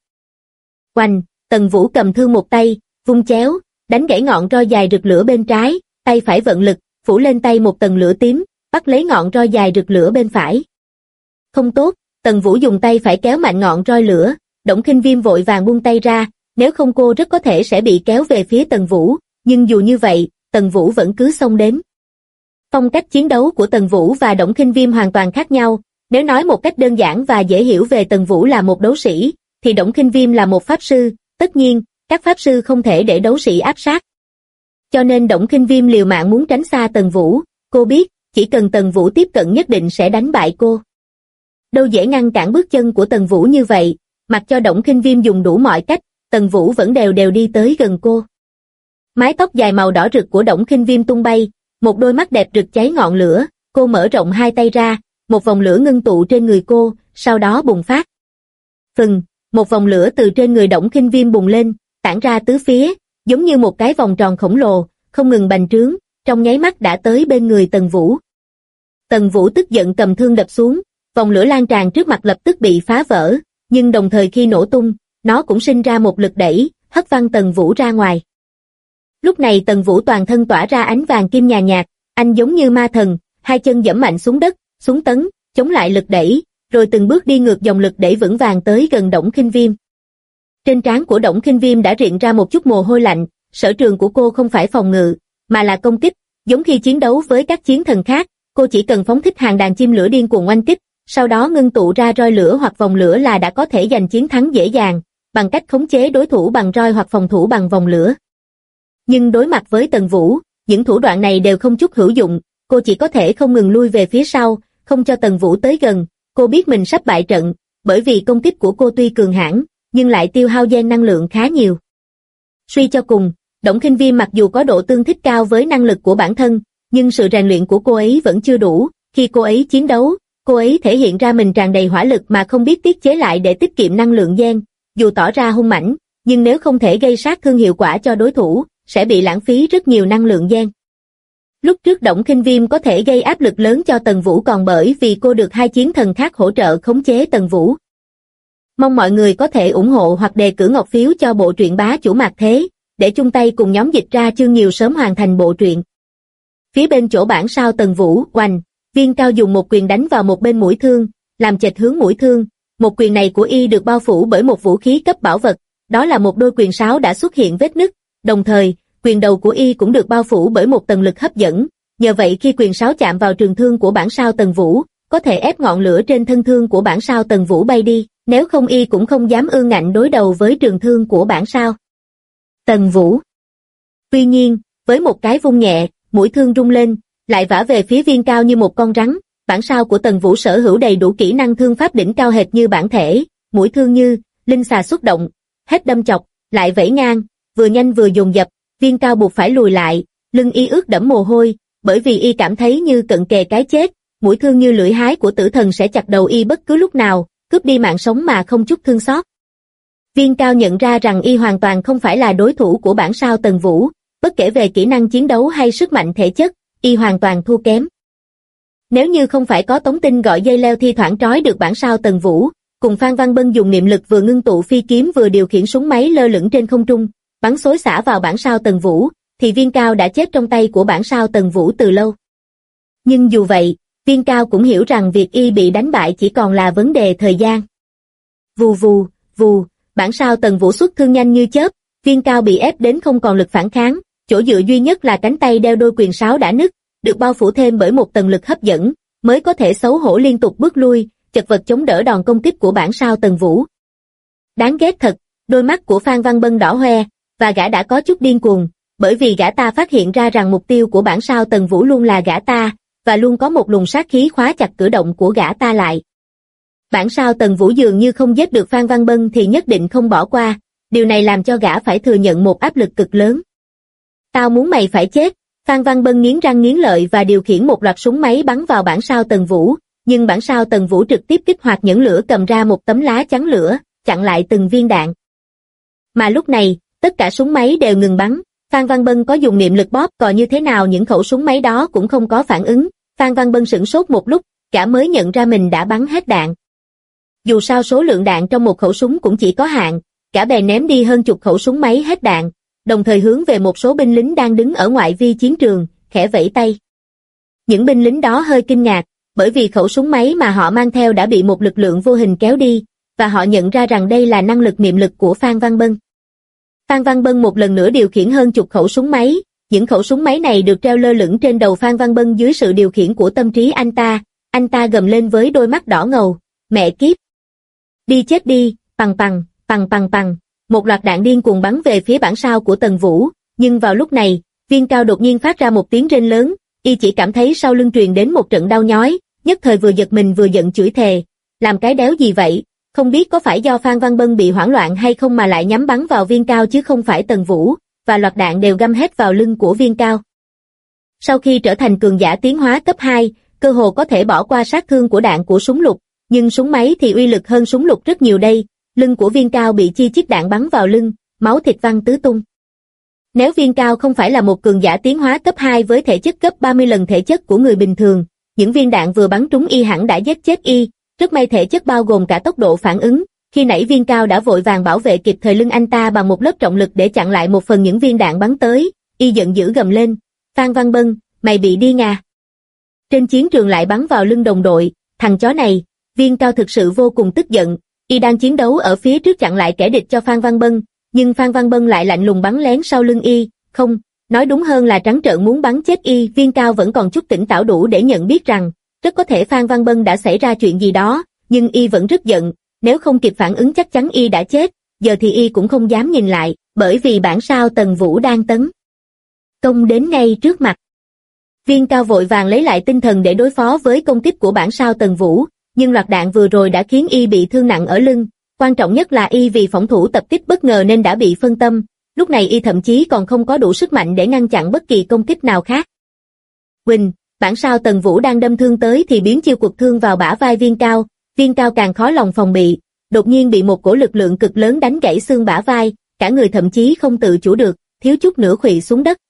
Oanh, Tần Vũ cầm thương một tay, vung chéo, đánh gãy ngọn roi dài rực lửa bên trái, tay phải vận lực, phủ lên tay một tầng lửa tím, bắt lấy ngọn roi dài rực lửa bên phải. Không tốt, Tần Vũ dùng tay phải kéo mạnh ngọn roi lửa, Đổng Khinh Viêm vội vàng buông tay ra, nếu không cô rất có thể sẽ bị kéo về phía Tần Vũ, nhưng dù như vậy, Tần Vũ vẫn cứ xông đến. Phong cách chiến đấu của Tần Vũ và Đổng Khinh Viêm hoàn toàn khác nhau, nếu nói một cách đơn giản và dễ hiểu về Tần Vũ là một đấu sĩ, thì Đổng Khinh Viêm là một pháp sư, tất nhiên, các pháp sư không thể để đấu sĩ áp sát. Cho nên Đổng Khinh Viêm liều mạng muốn tránh xa Tần Vũ, cô biết, chỉ cần Tần Vũ tiếp cận nhất định sẽ đánh bại cô. Đâu dễ ngăn cản bước chân của Tần Vũ như vậy, mặc cho Đổng Khinh Viêm dùng đủ mọi cách, Tần Vũ vẫn đều đều đi tới gần cô. Mái tóc dài màu đỏ rực của Đổng Khinh Viêm tung bay, một đôi mắt đẹp rực cháy ngọn lửa, cô mở rộng hai tay ra, một vòng lửa ngưng tụ trên người cô, sau đó bùng phát. Phừng, một vòng lửa từ trên người Đổng Khinh Viêm bùng lên, tản ra tứ phía, giống như một cái vòng tròn khổng lồ, không ngừng bành trướng, trong nháy mắt đã tới bên người Tần Vũ. Tần Vũ tức giận cầm thương đập xuống, vòng lửa lan tràn trước mặt lập tức bị phá vỡ, nhưng đồng thời khi nổ tung, nó cũng sinh ra một lực đẩy, hất văng Tần Vũ ra ngoài. Lúc này Tần Vũ toàn thân tỏa ra ánh vàng kim nhàn nhạt, anh giống như ma thần, hai chân giẫm mạnh xuống đất, xuống tấn, chống lại lực đẩy, rồi từng bước đi ngược dòng lực đẩy vững vàng tới gần Đổng Khinh Viêm. Trên trán của Đổng Khinh Viêm đã rịn ra một chút mồ hôi lạnh, sở trường của cô không phải phòng ngự, mà là công kích, giống khi chiến đấu với các chiến thần khác, cô chỉ cần phóng thích hàng đàn chim lửa điên cuồng oanh kích, sau đó ngưng tụ ra roi lửa hoặc vòng lửa là đã có thể giành chiến thắng dễ dàng, bằng cách khống chế đối thủ bằng roi hoặc phòng thủ bằng vòng lửa. Nhưng đối mặt với Tần Vũ, những thủ đoạn này đều không chút hữu dụng, cô chỉ có thể không ngừng lui về phía sau, không cho Tần Vũ tới gần. Cô biết mình sắp bại trận, bởi vì công kích của cô tuy cường hãn, nhưng lại tiêu hao gen năng lượng khá nhiều. Suy cho cùng, Đổng Khinh Viêm mặc dù có độ tương thích cao với năng lực của bản thân, nhưng sự rèn luyện của cô ấy vẫn chưa đủ. Khi cô ấy chiến đấu, cô ấy thể hiện ra mình tràn đầy hỏa lực mà không biết tiết chế lại để tiết kiệm năng lượng gen. Dù tỏ ra hung mãnh, nhưng nếu không thể gây sát thương hiệu quả cho đối thủ, sẽ bị lãng phí rất nhiều năng lượng gen. Lúc trước Đổng Khinh Viêm có thể gây áp lực lớn cho Tần Vũ còn bởi vì cô được hai chiến thần khác hỗ trợ khống chế Tần Vũ. Mong mọi người có thể ủng hộ hoặc đề cử ngọc phiếu cho bộ truyện Bá Chủ Mạc Thế, để chung tay cùng nhóm dịch ra chương nhiều sớm hoàn thành bộ truyện. Phía bên chỗ bản sao Tần Vũ, oành, Viên Cao dùng một quyền đánh vào một bên mũi thương, làm chệch hướng mũi thương. Một quyền này của y được bao phủ bởi một vũ khí cấp bảo vật, đó là một đôi quyền sáo đã xuất hiện vết nứt, đồng thời, quyền đầu của y cũng được bao phủ bởi một tầng lực hấp dẫn, nhờ vậy khi quyền sáo chạm vào trường thương của bản sao Tần Vũ, có thể ép ngọn lửa trên thân thương của bản sao Tần Vũ bay đi, nếu không y cũng không dám ương ngạnh đối đầu với trường thương của bản sao Tần Vũ. Tuy nhiên, với một cái vung nhẹ, mũi thương rung lên, lại vả về phía Viên Cao như một con rắn. Bản sao của Tần Vũ sở hữu đầy đủ kỹ năng thương pháp đỉnh cao hệt như bản thể, mũi thương như linh xà xuất động, hết đâm chọc, lại vẫy ngang, vừa nhanh vừa dồn dập. Viên Cao buộc phải lùi lại, lưng y ướt đẫm mồ hôi, bởi vì y cảm thấy như cận kề cái chết, mũi thương như lưỡi hái của tử thần sẽ chặt đầu y bất cứ lúc nào, cướp đi mạng sống mà không chút thương xót. Viên Cao nhận ra rằng y hoàn toàn không phải là đối thủ của bản sao Tần Vũ, bất kể về kỹ năng chiến đấu hay sức mạnh thể chất, y hoàn toàn thua kém. Nếu như không phải có Tống Tinh gọi dây leo thi thoảng trói được bản sao Tần Vũ, cùng Phan Văn Bân dùng niệm lực vừa ngưng tụ phi kiếm vừa điều khiển súng máy lơ lửng trên không trung, bắn xối xả vào bản sao Tần Vũ, thì Viên Cao đã chết trong tay của bản sao Tần Vũ từ lâu. Nhưng dù vậy, Viên Cao cũng hiểu rằng việc y bị đánh bại chỉ còn là vấn đề thời gian. Vù vù, vù, bản sao Tần Vũ xuất thương nhanh như chớp, Viên Cao bị ép đến không còn lực phản kháng, chỗ dựa duy nhất là cánh tay đeo đôi quyền sáo đã nứt, được bao phủ thêm bởi một tầng lực hấp dẫn, mới có thể xấu hổ liên tục bước lui, chật vật chống đỡ đòn công kích của bản sao Tần Vũ. Đáng ghét thật, đôi mắt của Phan Văn Bân đỏ hoe, và gã đã có chút điên cuồng, bởi vì gã ta phát hiện ra rằng mục tiêu của bản sao Tần Vũ luôn là gã ta, và luôn có một luồng sát khí khóa chặt cử động của gã ta lại. Bản sao Tần Vũ dường như không giết được Phan Văn Bân thì nhất định không bỏ qua, điều này làm cho gã phải thừa nhận một áp lực cực lớn. Tao muốn mày phải chết, Phan Văn Bân nghiến răng nghiến lợi và điều khiển một loạt súng máy bắn vào bản sao Tần Vũ, nhưng bản sao Tần Vũ trực tiếp kích hoạt nhẫn lửa cầm ra một tấm lá chắn lửa, chặn lại từng viên đạn. Mà lúc này, tất cả súng máy đều ngừng bắn, Phan Văn Bân có dùng niệm lực bóp cò như thế nào những khẩu súng máy đó cũng không có phản ứng, Phan Văn Bân sửng sốt một lúc, gã mới nhận ra mình đã bắn hết đạn. Dù sao số lượng đạn trong một khẩu súng cũng chỉ có hạn, gã bèn ném đi hơn chục khẩu súng máy hết đạn, đồng thời hướng về một số binh lính đang đứng ở ngoại vi chiến trường, khẽ vẫy tay. Những binh lính đó hơi kinh ngạc, bởi vì khẩu súng máy mà họ mang theo đã bị một lực lượng vô hình kéo đi, và họ nhận ra rằng đây là năng lực niệm lực của Phan Văn Bân. Phan Văn Bân một lần nữa điều khiển hơn chục khẩu súng máy, những khẩu súng máy này được treo lơ lửng trên đầu Phan Văn Bân dưới sự điều khiển của tâm trí anh ta gầm lên với đôi mắt đỏ ngầu, mẹ kiếp. Đi chết đi, pằng pằng, pằng pằng pằng, một loạt đạn điên cuồng bắn về phía bản sao của Tần Vũ, nhưng vào lúc này, Viên Cao đột nhiên phát ra một tiếng rên lớn, y chỉ cảm thấy sau lưng truyền đến một trận đau nhói, nhất thời vừa giật mình vừa giận chửi thề, làm cái đéo gì vậy, không biết có phải do Phan Văn Bân bị hoảng loạn hay không mà lại nhắm bắn vào Viên Cao chứ không phải Tần Vũ, và loạt đạn đều găm hết vào lưng của Viên Cao. Sau khi trở thành cường giả tiến hóa cấp 2, cơ hồ có thể bỏ qua sát thương của đạn của súng lục, nhưng súng máy thì uy lực hơn súng lục rất nhiều đây, lưng của Viên Cao bị chi chít đạn bắn vào lưng, máu thịt văng tứ tung. Nếu Viên Cao không phải là một cường giả tiến hóa cấp 2 với thể chất gấp 30 lần thể chất của người bình thường, những viên đạn vừa bắn trúng y hẳn đã giết chết y, rất may thể chất bao gồm cả tốc độ phản ứng, khi nãy Viên Cao đã vội vàng bảo vệ kịp thời lưng anh ta bằng một lớp trọng lực để chặn lại một phần những viên đạn bắn tới, y giận dữ gầm lên, Phan Văn Bân, mày bị điên à? Trên chiến trường lại bắn vào lưng đồng đội, thằng chó này, Viên Cao thực sự vô cùng tức giận, y đang chiến đấu ở phía trước chặn lại kẻ địch cho Phan Văn Bân, nhưng Phan Văn Bân lại lạnh lùng bắn lén sau lưng y, không, nói đúng hơn là trắng trợn muốn bắn chết y. Viên Cao vẫn còn chút tỉnh táo đủ để nhận biết rằng, rất có thể Phan Văn Bân đã xảy ra chuyện gì đó, nhưng y vẫn rất giận, nếu không kịp phản ứng chắc chắn y đã chết, giờ thì y cũng không dám nhìn lại, bởi vì bản sao Tần Vũ đang tấn công đến ngay trước mặt. Viên Cao vội vàng lấy lại tinh thần để đối phó với công kích của bản sao Tần Vũ, nhưng loạt đạn vừa rồi đã khiến y bị thương nặng ở lưng, quan trọng nhất là y vì phòng thủ tập kích bất ngờ nên đã bị phân tâm, lúc này y thậm chí còn không có đủ sức mạnh để ngăn chặn bất kỳ công kích nào khác. Quỳnh, bản sao Tần Vũ đang đâm thương tới thì biến chiêu quật thương vào bả vai Viên Cao càng khó lòng phòng bị, đột nhiên bị một cổ lực lượng cực lớn đánh gãy xương bả vai, cả người thậm chí không tự chủ được, thiếu chút nữa khuỵu xuống đất.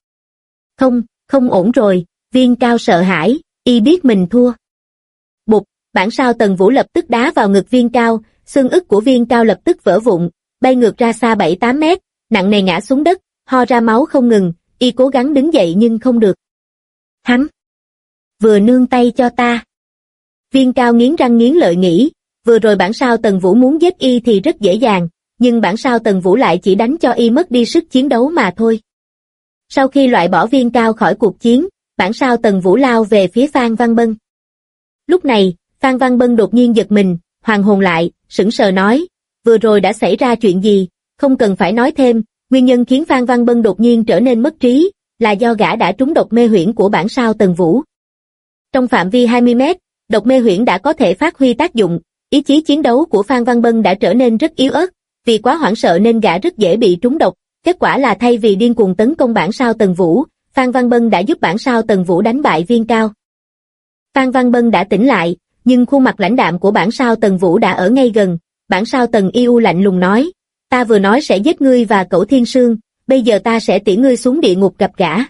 Không ổn rồi, Viên Cao sợ hãi, y biết mình thua. Bụp, bản sao Tần Vũ lập tức đá vào ngực Viên Cao, xương ức của Viên Cao lập tức vỡ vụn, bay ngược ra xa 7-8 mét, nặng nề ngã xuống đất, ho ra máu không ngừng, y cố gắng đứng dậy nhưng không được. Hắn vừa nương tay cho ta. Viên Cao nghiến răng nghiến lợi nghĩ, vừa rồi bản sao Tần Vũ muốn giết y thì rất dễ dàng, nhưng bản sao Tần Vũ lại chỉ đánh cho y mất đi sức chiến đấu mà thôi. Sau khi loại bỏ Viên Cao khỏi cuộc chiến, bản sao Tần Vũ lao về phía Phan Văn Bân. Lúc này, Phan Văn Bân đột nhiên giật mình, hoàn hồn lại, sững sờ nói, vừa rồi đã xảy ra chuyện gì, không cần phải nói thêm, nguyên nhân khiến Phan Văn Bân đột nhiên trở nên mất trí, là do gã đã trúng độc mê huyễn của bản sao Tần Vũ. Trong phạm vi 20 mét, độc mê huyễn đã có thể phát huy tác dụng, ý chí chiến đấu của Phan Văn Bân đã trở nên rất yếu ớt, vì quá hoảng sợ nên gã rất dễ bị trúng độc, kết quả là thay vì điên cuồng tấn công bản sao Tần Vũ, Phan Văn Bân đã giúp bản sao Tần Vũ đánh bại Viên Cao. Phan Văn Bân đã tỉnh lại, nhưng khuôn mặt lãnh đạm của bản sao Tần Vũ đã ở ngay gần, bản sao Tần Yêu lạnh lùng nói, ta vừa nói sẽ giết ngươi và Cẩu Thiên Sương, bây giờ ta sẽ tiễn ngươi xuống địa ngục gặp gã.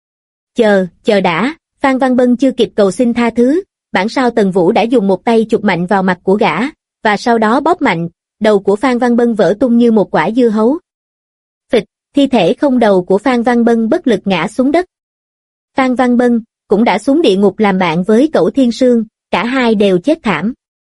Chờ đã, Phan Văn Bân chưa kịp cầu xin tha thứ, bản sao Tần Vũ đã dùng một tay chụp mạnh vào mặt của gã, và sau đó bóp mạnh, đầu của Phan Văn Bân vỡ tung như một quả dưa hấu. Phịch, thi thể không đầu của Phan Văn Bân bất lực ngã xuống đất. Phan Văn Bân cũng đã xuống địa ngục làm bạn với Cẩu Thiên Sương, cả hai đều chết thảm.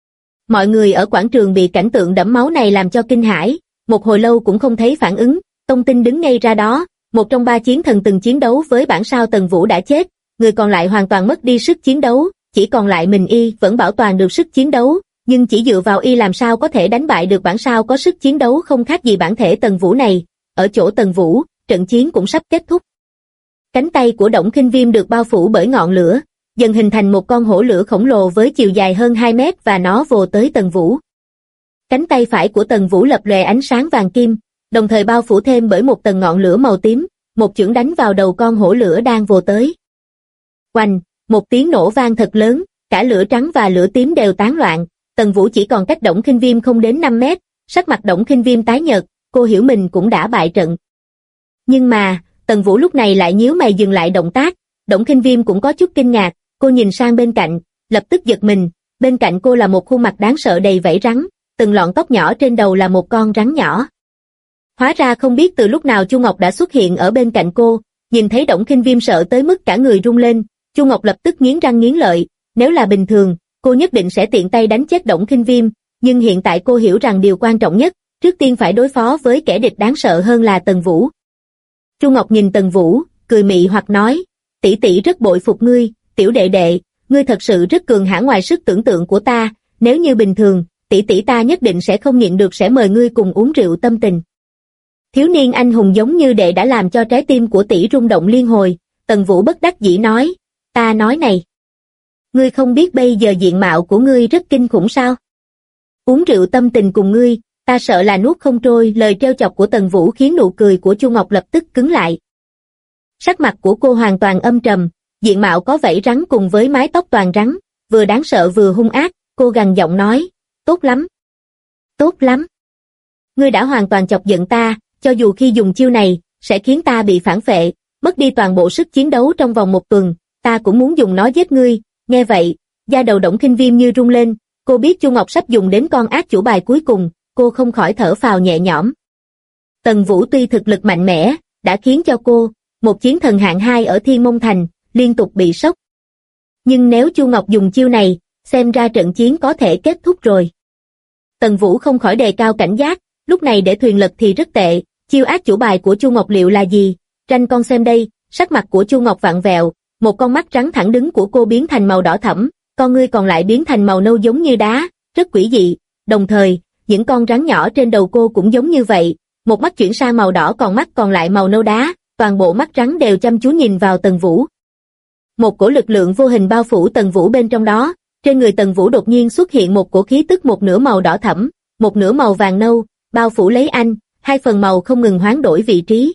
Mọi người ở quảng trường bị cảnh tượng đẫm máu này làm cho kinh hãi, một hồi lâu cũng không thấy phản ứng, Tông Tinh đứng ngay ra đó, một trong ba chiến thần từng chiến đấu với bản sao Tần Vũ đã chết, người còn lại hoàn toàn mất đi sức chiến đấu, chỉ còn lại mình y vẫn bảo toàn được sức chiến đấu, nhưng chỉ dựa vào y làm sao có thể đánh bại được bản sao có sức chiến đấu không khác gì bản thể Tần Vũ này. Ở chỗ Tần Vũ, trận chiến cũng sắp kết thúc. Cánh tay của Đổng Khinh Viêm được bao phủ bởi ngọn lửa, dần hình thành một con hổ lửa khổng lồ với chiều dài hơn 2 mét và nó vồ tới Tần Vũ. Cánh tay phải của Tần Vũ lập lòe ánh sáng vàng kim, đồng thời bao phủ thêm bởi một tầng ngọn lửa màu tím, một chưởng đánh vào đầu con hổ lửa đang vồ tới. Oanh, một tiếng nổ vang thật lớn, cả lửa trắng và lửa tím đều tán loạn, Tần Vũ chỉ còn cách Đổng Khinh Viêm không đến 5 mét, sắc mặt Đổng Khinh Viêm tái nhợt, cô hiểu mình cũng đã bại trận. Nhưng mà, Tần Vũ lúc này lại nhíu mày dừng lại động tác, Đổng Khinh Viêm cũng có chút kinh ngạc, cô nhìn sang bên cạnh, lập tức giật mình, bên cạnh cô là một khuôn mặt đáng sợ đầy vảy rắn, từng lọn tóc nhỏ trên đầu là một con rắn nhỏ. Hóa ra không biết từ lúc nào Chu Ngọc đã xuất hiện ở bên cạnh cô, nhìn thấy Đổng Khinh Viêm sợ tới mức cả người run lên, Chu Ngọc lập tức nghiến răng nghiến lợi, nếu là bình thường, cô nhất định sẽ tiện tay đánh chết Đổng Khinh Viêm, nhưng hiện tại cô hiểu rằng điều quan trọng nhất, trước tiên phải đối phó với kẻ địch đáng sợ hơn là Tần Vũ. Chu Ngọc nhìn Tần Vũ, cười mị hoặc nói, tỷ tỷ rất bội phục ngươi, tiểu đệ đệ, ngươi thật sự rất cường hãn ngoài sức tưởng tượng của ta, nếu như bình thường, tỷ tỷ ta nhất định sẽ không nhịn được sẽ mời ngươi cùng uống rượu tâm tình. Thiếu niên anh hùng giống như đệ đã làm cho trái tim của tỷ rung động liên hồi, Tần Vũ bất đắc dĩ nói, ta nói này. Ngươi không biết bây giờ diện mạo của ngươi rất kinh khủng sao? Uống rượu tâm tình cùng ngươi, ta sợ là nuốt không trôi. Lời trêu chọc của Tần Vũ khiến nụ cười của Chu Ngọc lập tức cứng lại. Sắc mặt của cô hoàn toàn âm trầm, diện mạo có vảy rắn cùng với mái tóc toàn rắn, vừa đáng sợ vừa hung ác, cô gằn giọng nói, tốt lắm. Tốt lắm. Ngươi đã hoàn toàn chọc giận ta, cho dù khi dùng chiêu này, sẽ khiến ta bị phản phệ, mất đi toàn bộ sức chiến đấu trong vòng 1 tuần, ta cũng muốn dùng nó giết ngươi. Nghe vậy, da đầu Đổng Khinh Viêm như rung lên, cô biết Chu Ngọc sắp dùng đến con ác chủ bài cuối cùng, cô không khỏi thở phào nhẹ nhõm. Tần Vũ tuy thực lực mạnh mẽ, đã khiến cho cô, một chiến thần hạng 2 ở Thiên Môn Thành, liên tục bị sốc. Nhưng nếu Chu Ngọc dùng chiêu này, xem ra trận chiến có thể kết thúc rồi. Tần Vũ không khỏi đề cao cảnh giác, lúc này để thuyền lật thì rất tệ, chiêu ác chủ bài của Chu Ngọc liệu là gì? Tranh con xem đây, sắc mặt của Chu Ngọc vặn vẹo, một con mắt trắng thẳng đứng của cô biến thành màu đỏ thẫm, con ngươi còn lại biến thành màu nâu giống như đá, rất quỷ dị, đồng thời, những con rắn nhỏ trên đầu cô cũng giống như vậy, một mắt chuyển sang màu đỏ còn mắt còn lại màu nâu đá, toàn bộ mắt rắn đều chăm chú nhìn vào Tần Vũ. Một cổ lực lượng vô hình bao phủ Tần Vũ bên trong đó, trên người Tần Vũ đột nhiên xuất hiện một cổ khí tức một nửa màu đỏ thẫm, một nửa màu vàng nâu, bao phủ lấy anh, hai phần màu không ngừng hoán đổi vị trí.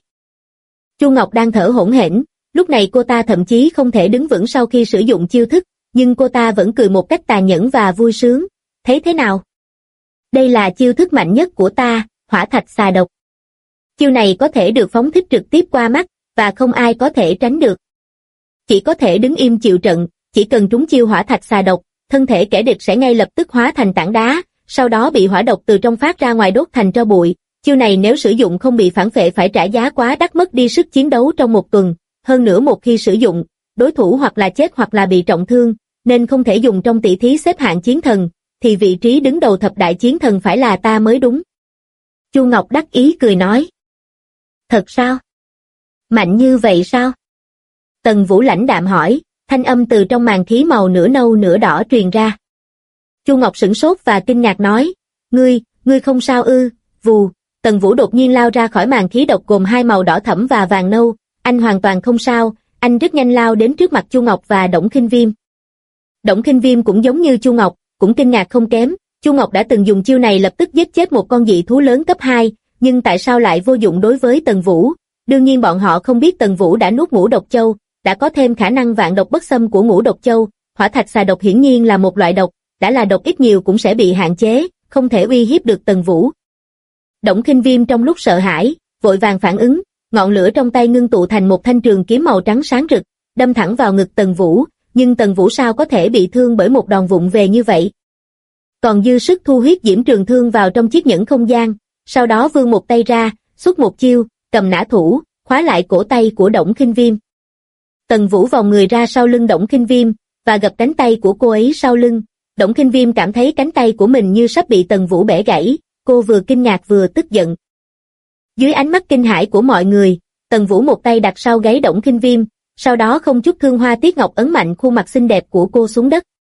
Chu Ngọc đang thở hổn hển, lúc này cô ta thậm chí không thể đứng vững sau khi sử dụng chiêu thức, nhưng cô ta vẫn cười một cách tàn nhẫn và vui sướng. Thấy thế nào? Đây là chiêu thức mạnh nhất của ta, hỏa thạch xà độc. Chiêu này có thể được phóng thích trực tiếp qua mắt, và không ai có thể tránh được. Chỉ có thể đứng im chịu trận, chỉ cần trúng chiêu hỏa thạch xà độc, thân thể kẻ địch sẽ ngay lập tức hóa thành tảng đá, sau đó bị hỏa độc từ trong phát ra ngoài đốt thành tro bụi. Chiêu này nếu sử dụng không bị phản phệ phải trả giá quá đắt, mất đi sức chiến đấu trong một tuần, hơn nữa một khi sử dụng, đối thủ hoặc là chết hoặc là bị trọng thương, nên không thể dùng trong tỷ thí xếp hạng chiến thần, thì vị trí đứng đầu thập đại chiến thần phải là ta mới đúng. Chu Ngọc đắc ý cười nói. Thật sao? Mạnh như vậy sao? Tần Vũ lãnh đạm hỏi, thanh âm từ trong màn khí màu nửa nâu nửa đỏ truyền ra. Chu Ngọc sửng sốt và kinh ngạc nói, ngươi không sao ư? Vù, Tần Vũ đột nhiên lao ra khỏi màn khí độc gồm hai màu đỏ thẫm và vàng nâu, anh hoàn toàn không sao, anh rất nhanh lao đến trước mặt Chu Ngọc và Đổng Khinh Viêm. Đổng Khinh Viêm cũng giống như Chu Ngọc, cũng kinh ngạc không kém, Chu Ngọc đã từng dùng chiêu này lập tức giết chết một con dị thú lớn cấp 2, nhưng tại sao lại vô dụng đối với Tần Vũ? Đương nhiên bọn họ không biết Tần Vũ đã nuốt ngũ độc châu, đã có thêm khả năng vạn độc bất xâm của ngũ độc châu, hỏa thạch xà độc hiển nhiên là một loại độc, đã là độc ít nhiều cũng sẽ bị hạn chế, không thể uy hiếp được Tần Vũ. Đổng Khinh Viêm trong lúc sợ hãi, vội vàng phản ứng, ngọn lửa trong tay ngưng tụ thành một thanh trường kiếm màu trắng sáng rực, đâm thẳng vào ngực Tần Vũ, nhưng Tần Vũ sao có thể bị thương bởi một đòn vụng về như vậy? Còn dư sức thu huyết diễm trường thương vào trong chiếc nhẫn không gian, sau đó vươn một tay ra, xuất một chiêu, cầm nã thủ, khóa lại cổ tay của Đổng Khinh Viêm. Tần Vũ vòng người ra sau lưng Đổng Khinh Viêm, và gập cánh tay của cô ấy sau lưng. Đổng Khinh Viêm cảm thấy cánh tay của mình như sắp bị Tần Vũ bẻ gãy, cô vừa kinh ngạc vừa tức giận. Dưới ánh mắt kinh hãi của mọi người, Tần Vũ một tay đặt sau gáy Đổng Khinh Viêm, sau đó không chút thương hoa tiếc ngọc ấn mạnh khuôn mặt xinh đẹp của cô xuống đất.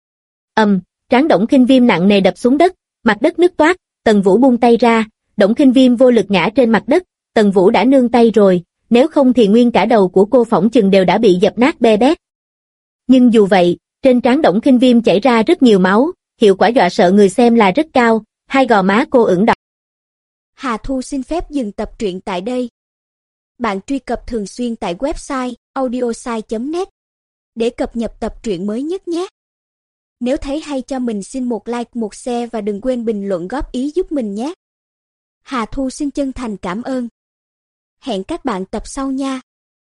Trán Đổng Khinh Viêm nặng nề đập xuống đất, mặt đất nứt toác, Tần Vũ buông tay ra, Đổng Khinh Viêm vô lực ngã trên mặt đất, Tần Vũ đã nương tay rồi, nếu không thì nguyên cả đầu của cô phỏng chừng đều đã bị dập nát be bét. Nhưng dù vậy, trên trán Đổng Khinh Viêm chảy ra rất nhiều máu, hiệu quả dọa sợ người xem là rất cao, hai gò má cô ửng đỏ. Hà Thu xin phép dừng tập truyện tại đây. Bạn truy cập thường xuyên tại website audiosai.net để cập nhật tập truyện mới nhất nhé. Nếu thấy hay cho mình xin một like, một share và đừng quên bình luận góp ý giúp mình nhé. Hà Thu xin chân thành cảm ơn. Hẹn các bạn tập sau nha.